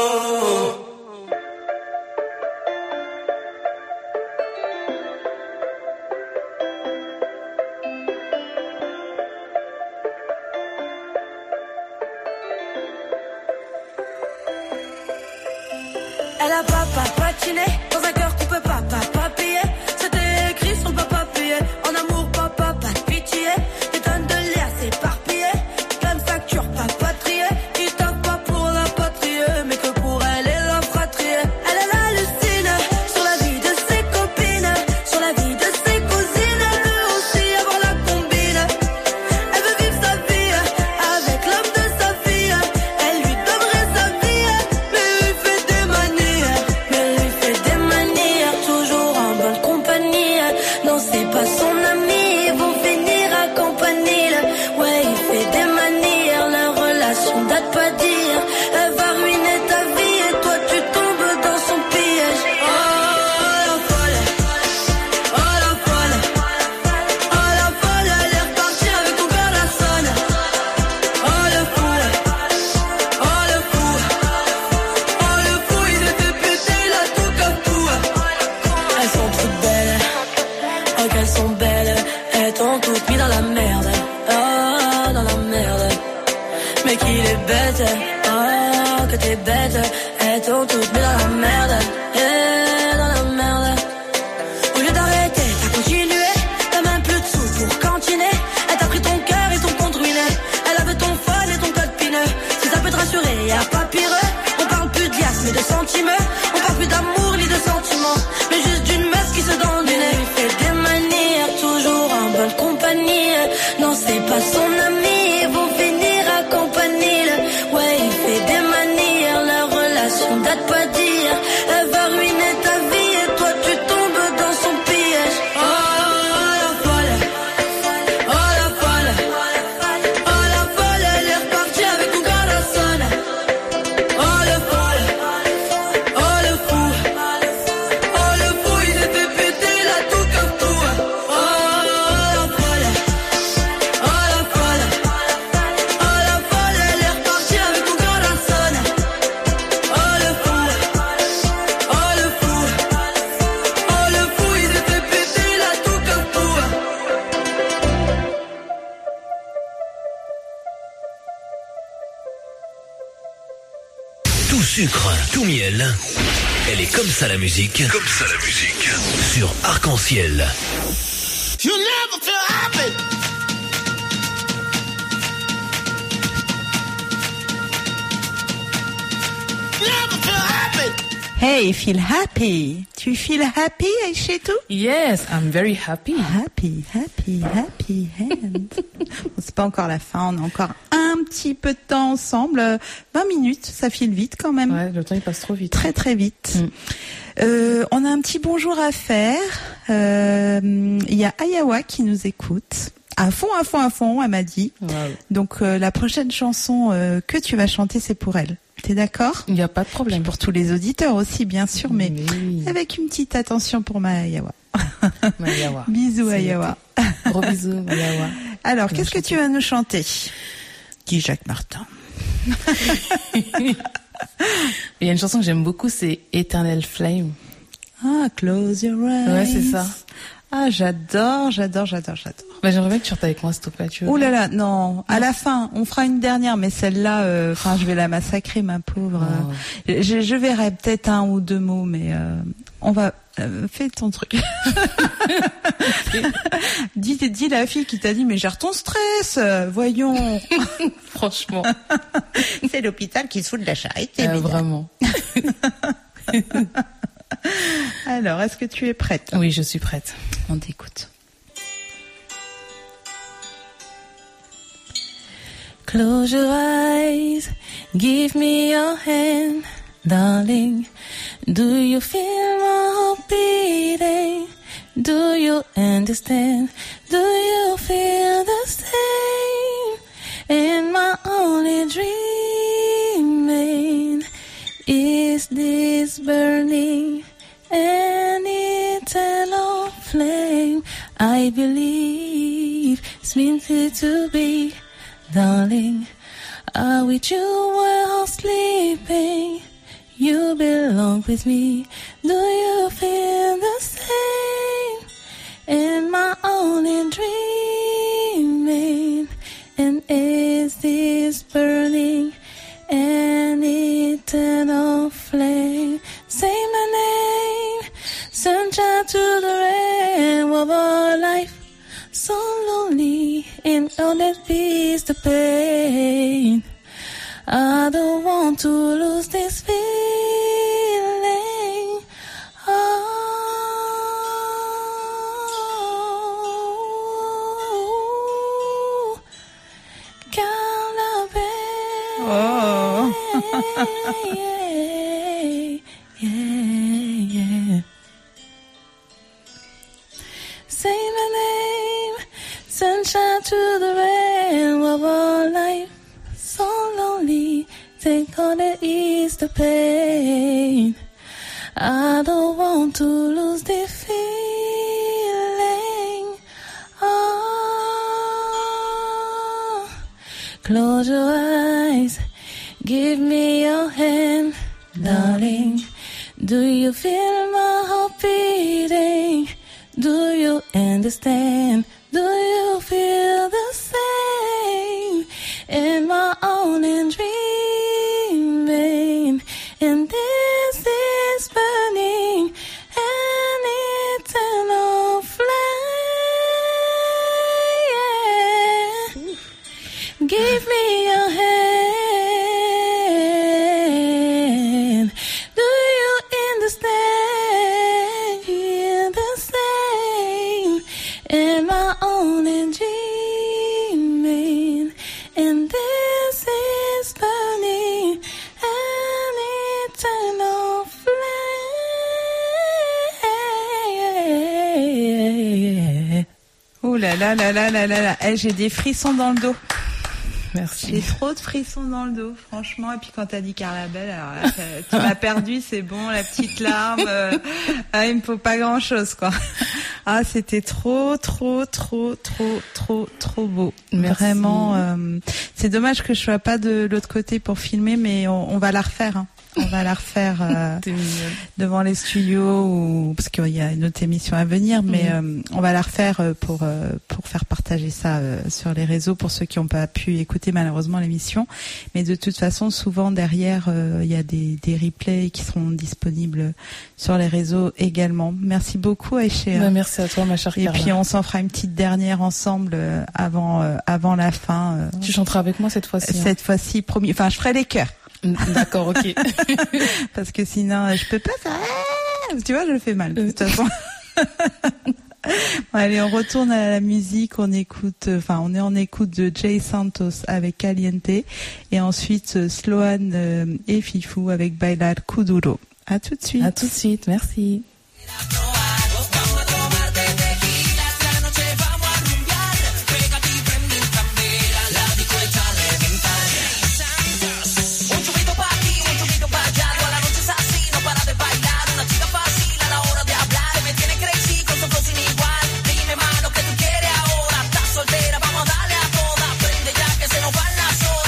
Elle a pas, pas patiné dans un cœur qu'on peut pas, pas, pas payer. C'était écrit sur le papa payé. En amour, papa, pas de pitié. Des tonnes de liens s'éparpiller. Plein de factures, pas patriées. Ils taffent pas pour la patrie, mais que pour elle et la fratrie. Elle, elle hallucine sur la vie de ses copines, sur la vie de ses cousines. Elle veut aussi avoir la combine. Elle veut vivre sa vie avec l'homme de sa vie. Elle lui donnerait sa vie, mais lui fait des manières. Mais lui fait des manières, toujours en bonne compagnie. Non, c'est pas son ami, ils vont finir à campanile. Ouais, il fait des manières, leur relation date pas dire. Elle va ruiner ta vie et toi tu tombes dans son piège. Oh la folle, oh la folle, oh la folle, elle est repartie avec ton cœur la sonne. Oh le fou, oh le fou, oh le fou, il s'est fait péter la tout comme tout. Elles sont toutes belles, oh qu'elles sont belles, elles t'ont toutes mis dans la merde, oh dans la merde. Mais qu'il est bête, oh que t'es bête, elles t'ont toutes mis dans la merde, yeah, dans la merde. Au lieu d'arrêter, t'as continué, t'as même plus de sous pour cantiner. Elle t'a pris ton cœur et ton compte ruiné. Elle avait ton phone et ton code pineux. Si ça peut te rassurer, y'a pas pire. On parle plus de liasses mais de sentiments. On parle plus d'amour ni de sentiments, mais juste d'une meuf qui se donne du nez. Il fait des manières, toujours en bonne compagnie. Non, c'est pas son ami, ils vont finir à campanile. Ouais, il fait des manières, leur relation date pas dire. Elle va ruiner ta vie et toi tu tombes dans son piège. Oh la folle, oh la folle, oh la folle, elle est repartie avec ton cœur la sonne. Oh le folle, oh le fou, oh le fou, il s'est fait péter la tout comme tout. Oh la folle, oh la folle, oh la folle, elle est repartie avec ton cœur la sonne. Oh le fou, oh le fou, oh le fou, il s'est fait péter la tout comme tout. Tout sucre, tout miel. Elle est comme ça la musique. Comme ça la musique. Sur Arc-en-Ciel. You never feel happy. Never feel happy. Hey, feel happy. Tu feel happy, Aïchetou? Yes, I'm very happy. Happy, happy, happy hand. Bon, c'est pas encore la fin, on a encore un petit peu de temps ensemble. vingt minutes, ça file vite quand même. Ouais, le temps il passe trop vite. Très très vite. Mm. Euh, on a un petit bonjour à faire. Euh, Il y a Ayawa qui nous écoute. À fond, à fond, à fond, elle m'a dit. Wow. Donc euh, la prochaine chanson euh, que tu vas chanter, c'est pour elle. T'es d'accord? Il n'y a pas de problème. Puis pour tous les auditeurs aussi, bien sûr, mais oui. Avec une petite attention pour ma Ayawa. Ayawa. Bisous, Ayawa. Gros bisous, Ayawa. Alors, qu'est-ce que tu vas nous chanter? Guy Jacques Martin. Il y a une chanson que j'aime beaucoup, c'est Eternal Flame. Ah, Close Your Eyes. Ouais, c'est ça. Ah, j'adore, j'adore, j'adore, j'adore. Bah, j'aimerais bien que tu chantes avec moi, s'il te plaît. Tu veux Ouh là là, non. À la fin, on fera une dernière, mais celle-là, enfin, euh, je vais la massacrer, ma pauvre. Oh. Je, je verrai peut-être un ou deux mots, mais euh, on va. Euh, fais ton truc. dis, dis la fille qui t'a dit, mais gère ton stress, voyons. Franchement. C'est l'hôpital qui se fout de la charité. Euh, vraiment. Alors, est-ce que tu es prête? Oui, je suis prête. On t'écoute. Close your eyes, give me your hand, darling. Do you feel my heart beating? Do you understand? Do you feel the same? In my only dreaming, is this burning an eternal flame? I believe it's meant to be, darling. I with you while sleeping. You belong with me. Do you feel the same? In my only dreaming, and is this burning an eternal flame? Say my name, sunshine to the rain of our life. So lonely, and all that is the pain. I don't want to lose this feeling. Oh, Calabé. Oh. Yeah, yeah, yeah. Say my name, sunshine to the rain of our life. So lonely, take all that is the pain. I don't want to lose the feeling. Oh, close your eyes, give me your hand, darling. Do you feel my heart beating? Do you understand? Do you feel the same? In my own dreaming, and this is burning an eternal flame. Give me your hand. Do you understand? Feel the same. In my own dreaming, and this is burning an eternal flame. Oh là là là là là là là. Hey, j'ai des frissons dans le dos. Merci. J'ai trop de frissons dans le dos, franchement. Et puis quand t'as dit Carla Belle, alors là, tu m'as perdu, c'est bon, la petite larme. Euh, ah, il me faut pas grand chose, quoi. Ah, c'était trop, trop, trop, trop, trop, trop beau. Merci. Vraiment. Euh, c'est dommage que je sois pas de l'autre côté pour filmer, mais on, on va la refaire. Hein. On va la refaire euh, devant les studios ou parce qu'il y a une autre émission à venir, mais mmh. euh, on va la refaire pour euh, pour faire partager ça euh, sur les réseaux pour ceux qui n'ont pas pu écouter malheureusement l'émission. Mais de toute façon, souvent derrière, euh, il y a des des replays qui seront disponibles sur les réseaux également. Merci beaucoup, Aïché. Bah, merci à toi, ma chère Et Carla. puis on s'en fera une petite dernière ensemble euh, avant euh, avant la fin. Euh, tu chanteras avec moi cette fois-ci. Cette hein. fois-ci, promis. Enfin, je ferai les chœurs. D'accord, ok. Parce que sinon, je peux pas faire. Tu vois, je le fais mal. De toute façon. Bon, allez, on retourne à la musique. On écoute. Enfin, on est en écoute de Jay Santos avec Caliente, et ensuite Sloan euh, et Fifou avec Bailar Kuduro. À tout de suite. À tout de suite. Merci. Soltera, vamos a darle a toda, prende ya que se nos va la soda.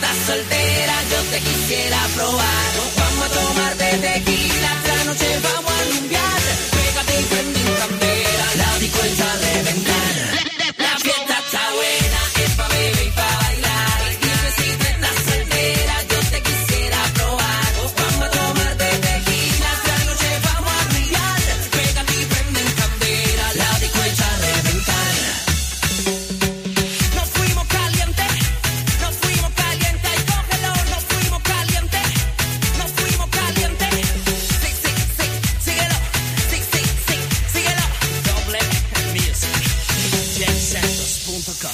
estás soltera, yo te quisiera probar. Vamos a tomar de tequila, esta noche vamos a rumbear. Pégate y prende en candela, la disco está a reventar. La fiesta está buena, es pa' beber y pa' bailar. Dime si tú estás soltera, yo te quisiera probar. Vamos a tomar de tequila, esta noche vamos a rumbear. Pégate y prende en candela, la disco está a reventar. Nos fuimos calientes, nos fuimos calientes, y cógelo, nos fuimos calientes, nos fuimos calientes. Sí, sí, sí, síguelo, sí, sí, sí, síguelo. Doble music, jet santos punto com.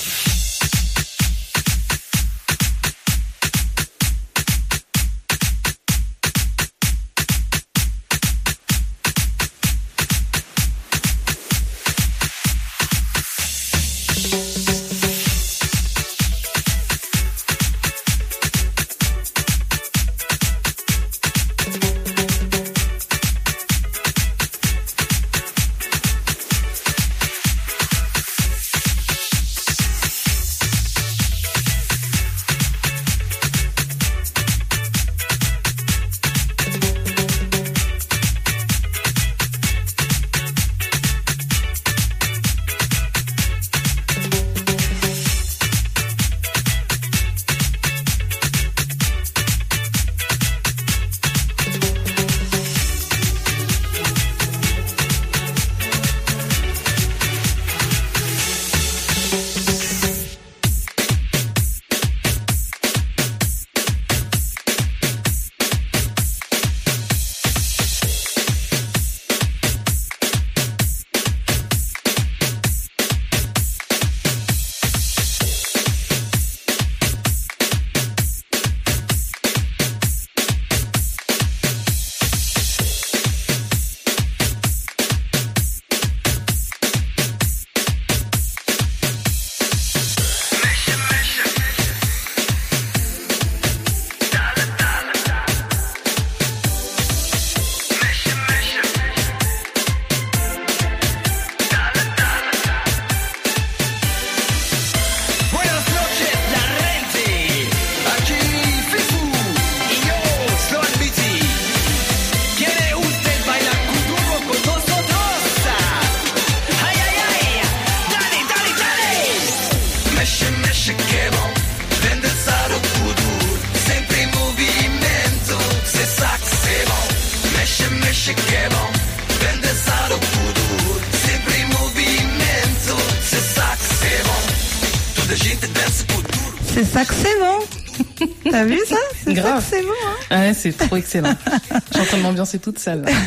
C'est ça que c'est bon. T'as vu ça? C'est grave. Ça que c'est bon. Hein, ouais, c'est trop excellent. Je suis en train de m'ambiancer toute seule. Là,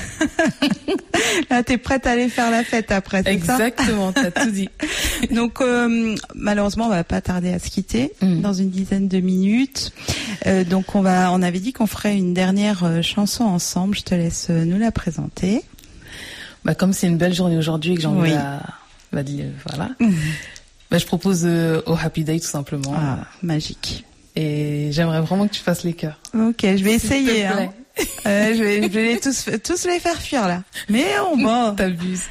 là t'es prête à aller faire la fête après, c'est exactement, ça? Exactement, t'as tout dit. Donc euh, malheureusement, on va pas tarder à se quitter mm. dans une dizaine de minutes. Euh, donc on va, on avait dit qu'on ferait une dernière euh, chanson ensemble. Je te laisse euh, nous la présenter. Bah comme c'est une belle journée aujourd'hui et que j'ai envie oui. de la, bah, de, voilà. Mm. Bah, je propose euh, au Happy Day tout simplement. Ah, magique. Et j'aimerais vraiment que tu fasses les chœurs. Ok, je vais essayer. Hein. Euh, je vais, je vais les tous, tous les faire fuir là. Mais on va. T'abuses.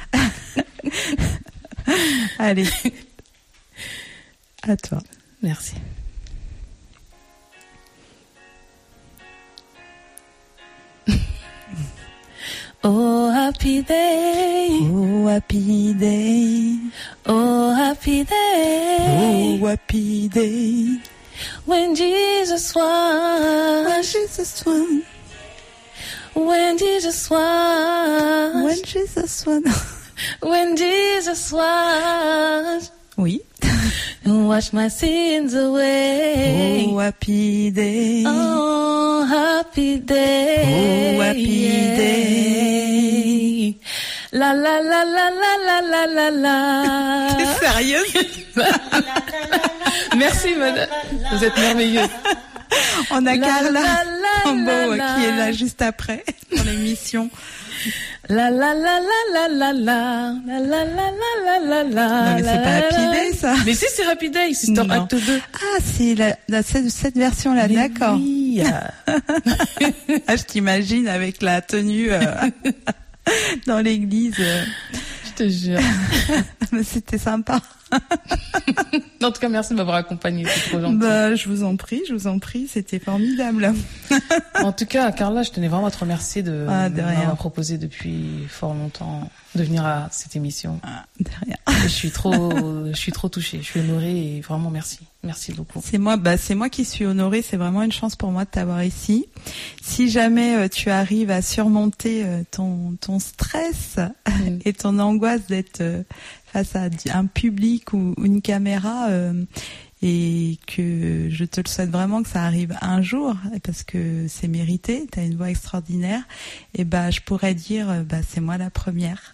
Allez. À toi. Merci. Oh happy day, oh happy day, oh happy day, oh happy day, when Jesus was, when Jesus won, when Jesus was, when Jesus won, when Jesus was, oui, wash my sins away. Oh happy day, oh happy day, oh happy yeah. day. La la la la la la la la la. T'es sérieuse? Merci madame, vous êtes merveilleuse. On a la, Carla la, la, Tambo la, qui est là juste après dans l'émission. La la la la la la la la la la la la la. Non mais c'est pas Happy Day ça. Mais si c'est Happy Day, c'est dans Acte deux. Ah c'est la, la cette, cette version là, d'accord. Oui. Ah, je t'imagine avec la tenue euh, dans l'église. Euh. Je te jure. Mais c'était sympa. Non En tout cas, merci de m'avoir accompagné. C'est trop gentil. Bah, je vous en prie, je vous en prie. C'était formidable. En tout cas, Carla, je tenais vraiment à te remercier de, ah, de m'avoir proposé depuis fort longtemps de venir à cette émission. Ah, de rien. Je suis trop, je suis trop touchée. Je suis honorée et vraiment merci. Merci beaucoup. C'est moi, bah, c'est moi qui suis honorée. C'est vraiment une chance pour moi de t'avoir ici. Si jamais euh, tu arrives à surmonter euh, ton, ton stress mm. et ton angoisse d'être euh, face à un public ou une caméra, euh, et que je te le souhaite vraiment que ça arrive un jour, parce que c'est mérité, tu as une voix extraordinaire, et bah je pourrais dire bah c'est moi la première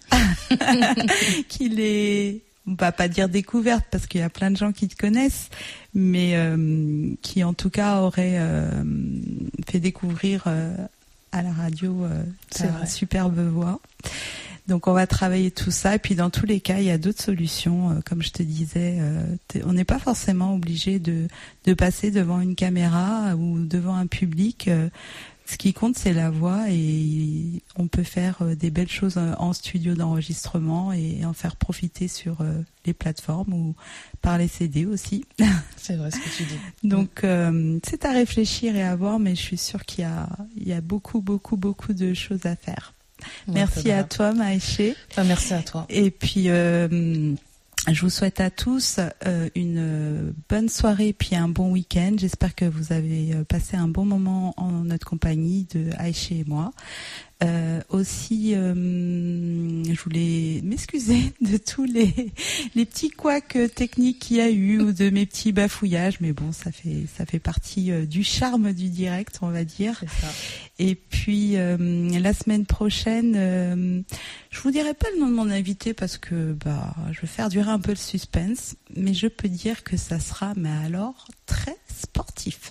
qu'il est, on va pas dire découverte parce qu'il y a plein de gens qui te connaissent, mais euh, qui en tout cas aurait euh, fait découvrir euh, à la radio euh, ta superbe voix. Donc on va travailler tout ça, et puis dans tous les cas il y a d'autres solutions, euh, comme je te disais, euh, on n'est pas forcément obligé de de passer devant une caméra ou devant un public. Euh, ce qui compte c'est la voix, et on peut faire euh, des belles choses en studio d'enregistrement et en faire profiter sur euh, les plateformes ou par les C D aussi. C'est vrai ce que tu dis. Donc euh, c'est à réfléchir et à voir, mais je suis sûre qu'il y a il y a beaucoup beaucoup beaucoup de choses à faire. Ouais, merci à toi, Maïché. Ah, merci à toi. Et puis, euh, je vous souhaite à tous euh, une bonne soirée, puis un bon week-end. J'espère que vous avez passé un bon moment en notre compagnie, de Aïché et moi. Euh, aussi, euh, je voulais m'excuser de tous les les petits couacs techniques qu'il y a eu, ou de mes petits bafouillages, mais bon, ça fait ça fait partie euh, du charme du direct, on va dire. C'est ça. Et puis euh, la semaine prochaine, euh, je vous dirai pas le nom de mon invité parce que bah je vais faire durer un peu le suspense, mais je peux dire que ça sera, mais alors très sportif.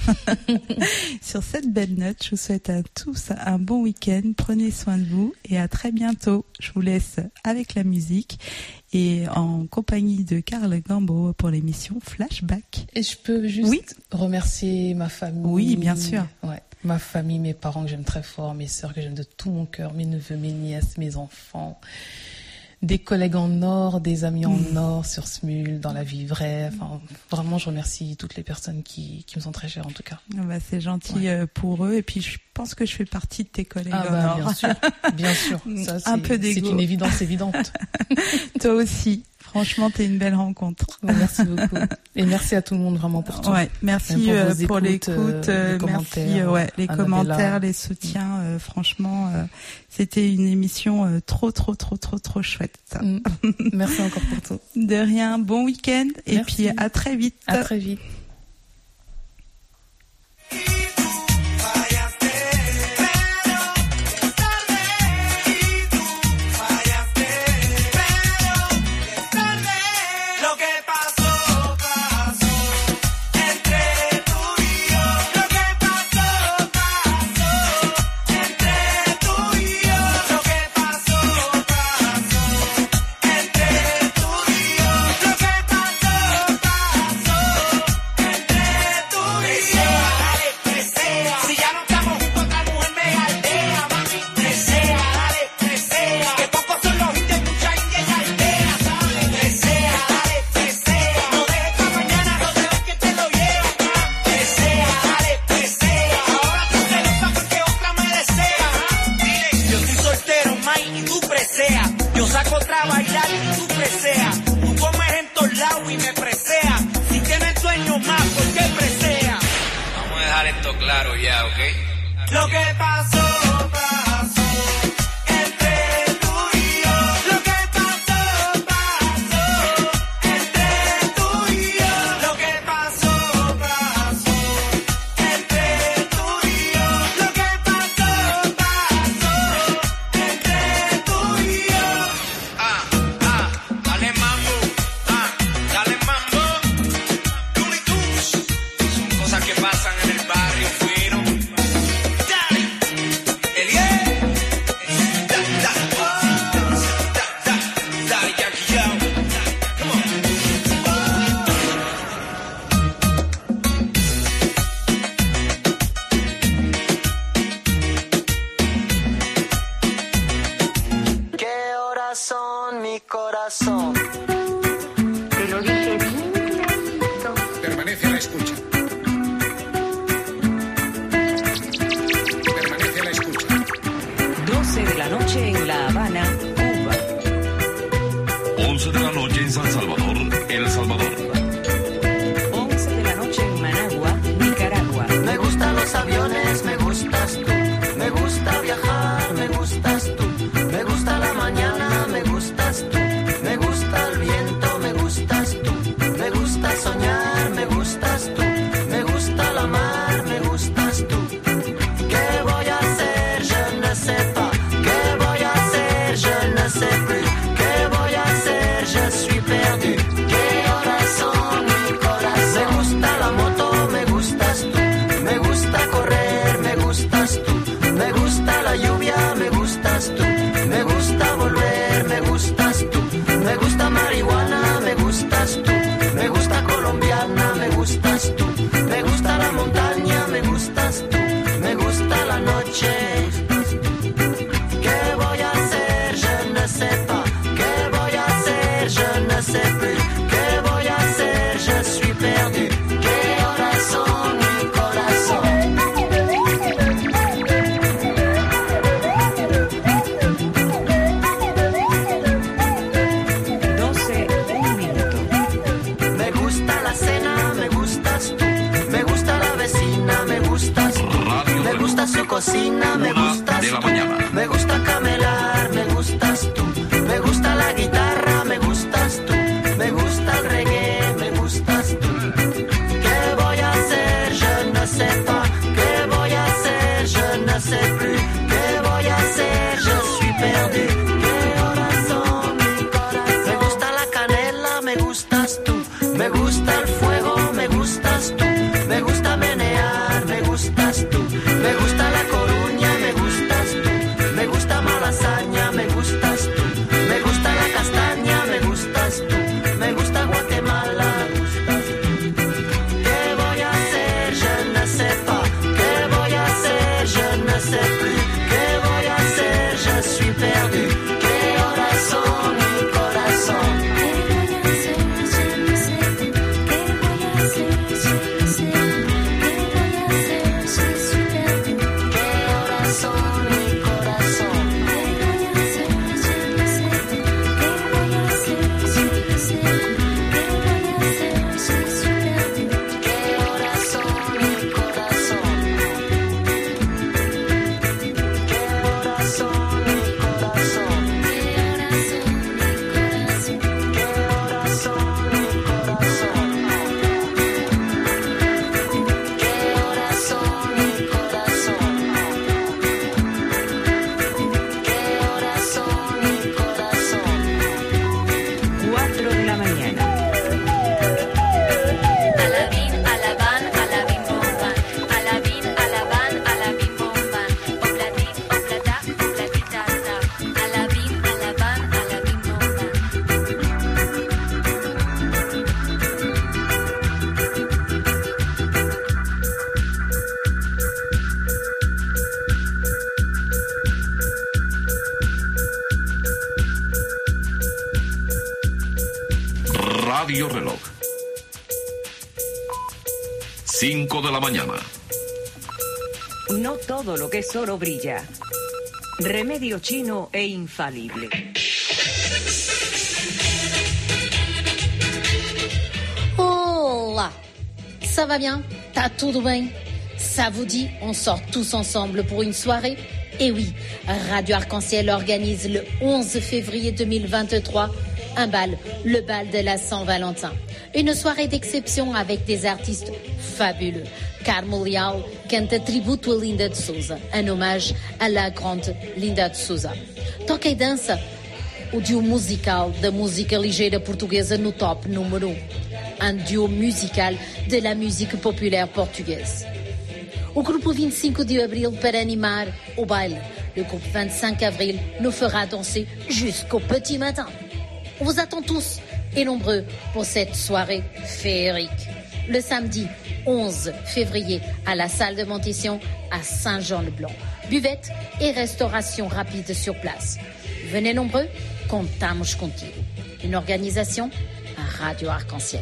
Sur cette belle note, je vous souhaite à tous un bon week-end. Prenez soin de vous et à très bientôt. Je vous laisse avec la musique et en compagnie de Karl Gambo pour l'émission Flashback. Et je peux juste oui remercier ma famille. Oui, bien sûr. Ouais, ma famille, mes parents que j'aime très fort, mes sœurs que j'aime de tout mon cœur, mes neveux, mes nièces, mes enfants. Des collègues en or, des amis en mmh. or sur Smule, dans la vie vraie. Enfin, vraiment, je remercie toutes les personnes qui, qui me sont très chères, en tout cas. Ah bah, c'est gentil ouais. euh, pour eux. Et puis, je pense que je fais partie de tes collègues ah en bah, or. Bien sûr, bien sûr. Ça, un peu d'égo. C'est une évidence évidente. Toi aussi. Franchement, t'es une belle rencontre. Ouais, merci beaucoup. Et merci à tout le monde vraiment pour tout. Ouais, merci pour, euh, pour l'écoute, euh, les commentaires, merci, euh, ouais, les Annabella. commentaires, les soutiens. Euh, franchement, euh, c'était une émission euh, trop, trop, trop, trop, trop chouette. Mm. Merci encore pour tout. De rien. Bon week-end et merci. puis à très vite. À très vite. Claro ya, ¿ok? Lo que pasó. gustas tú. Me gusta la montaña, me gustas tú. Me gusta la noche. ¿Qué voy a hacer? Je ne sais pas. ¿Qué voy a hacer? Je ne sais plus. ¿Qué voy a hacer? Je suis perdu. ¿Qué horas son, mi corazón? doce, un minuto. Me gusta la cena, me gustas tú. Me gusta la vecina, me gustas tú. Me gusta su cocina, me gustas tú. Me gusta camelar, me gustas tú. Me gusta la guitarra, me gustas tú. Me gusta el reggae, me gustas tú. ¿Qué voy a hacer? Je ne sais pas. ¿Qué voy a hacer? Je ne sais plus. ¿Qué voy a hacer? Je suis perdu. ¿Qué horas son, mi corazón? Me gusta la canela, me gustas tú. Me gusta el fuego, me gustas tú. Me gusta menear, me gustas tú. Me gusta la Coruña, me gustas tú. Me gusta Malasaña, me gustas tú. Me gusta la castaña, me gustas tú. Me gusta Guatemala, me gustas tú. ¿Qué voy a hacer? Je ne sais pas. ¿Qué voy a hacer? Je ne sais plus. ¿Qué voy a hacer? Je suis perdu. ¿Qué horas son, mi corazón? cuatro de la mañana. Alabín, alaban, alabín, bomban. Alabín, alaban, alabín, bomban. Oplatín, oplata, oplatitata. Alabín, alaban, alabín, bomban. Radio Reloj. cinco de la mañana. No todo lo que es oro brilla. Remedio chino e infalible. Olá! Ça va bien? Tá tudo bem? Ça vous dit, on sort tous ensemble pour une soirée? Et oui, Radio Arc-en-Ciel organise le onze février deux mille vingt-trois un bal, le bal de la Saint-Valentin. Une soirée d'exception avec des artistes fabuleux. Carmo Leal canta tributo a Linda de Souza, un hommage à la grande Linda de Souza. Toca e dança o duo musical da música ligeira portuguesa no top número um. Un duo musical de la musique populaire portugaise. O grupo vinte e cinco de abril para animar o baile. Le groupe vingt-cinq avril nous fera danser jusqu'au petit matin. On vous attend tous et nombreux pour cette soirée féerique. Le samedi onze février à la salle de Montession à Saint-Jean-le-Blanc. Buvette et restauration rapide sur place. Venez nombreux, contamos contigo. Une organisation à Radio Arc-en-Ciel.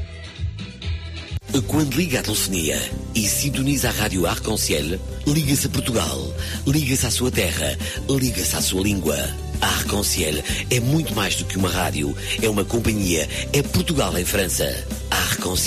Quando liga a telefonia e sintoniza a Rádio Arc-en-Ciel, liga-se a Portugal, liga-se à sua terra, liga-se à sua língua. A Arc-en-Ciel é muito mais do que uma rádio, é uma companhia, é Portugal em França.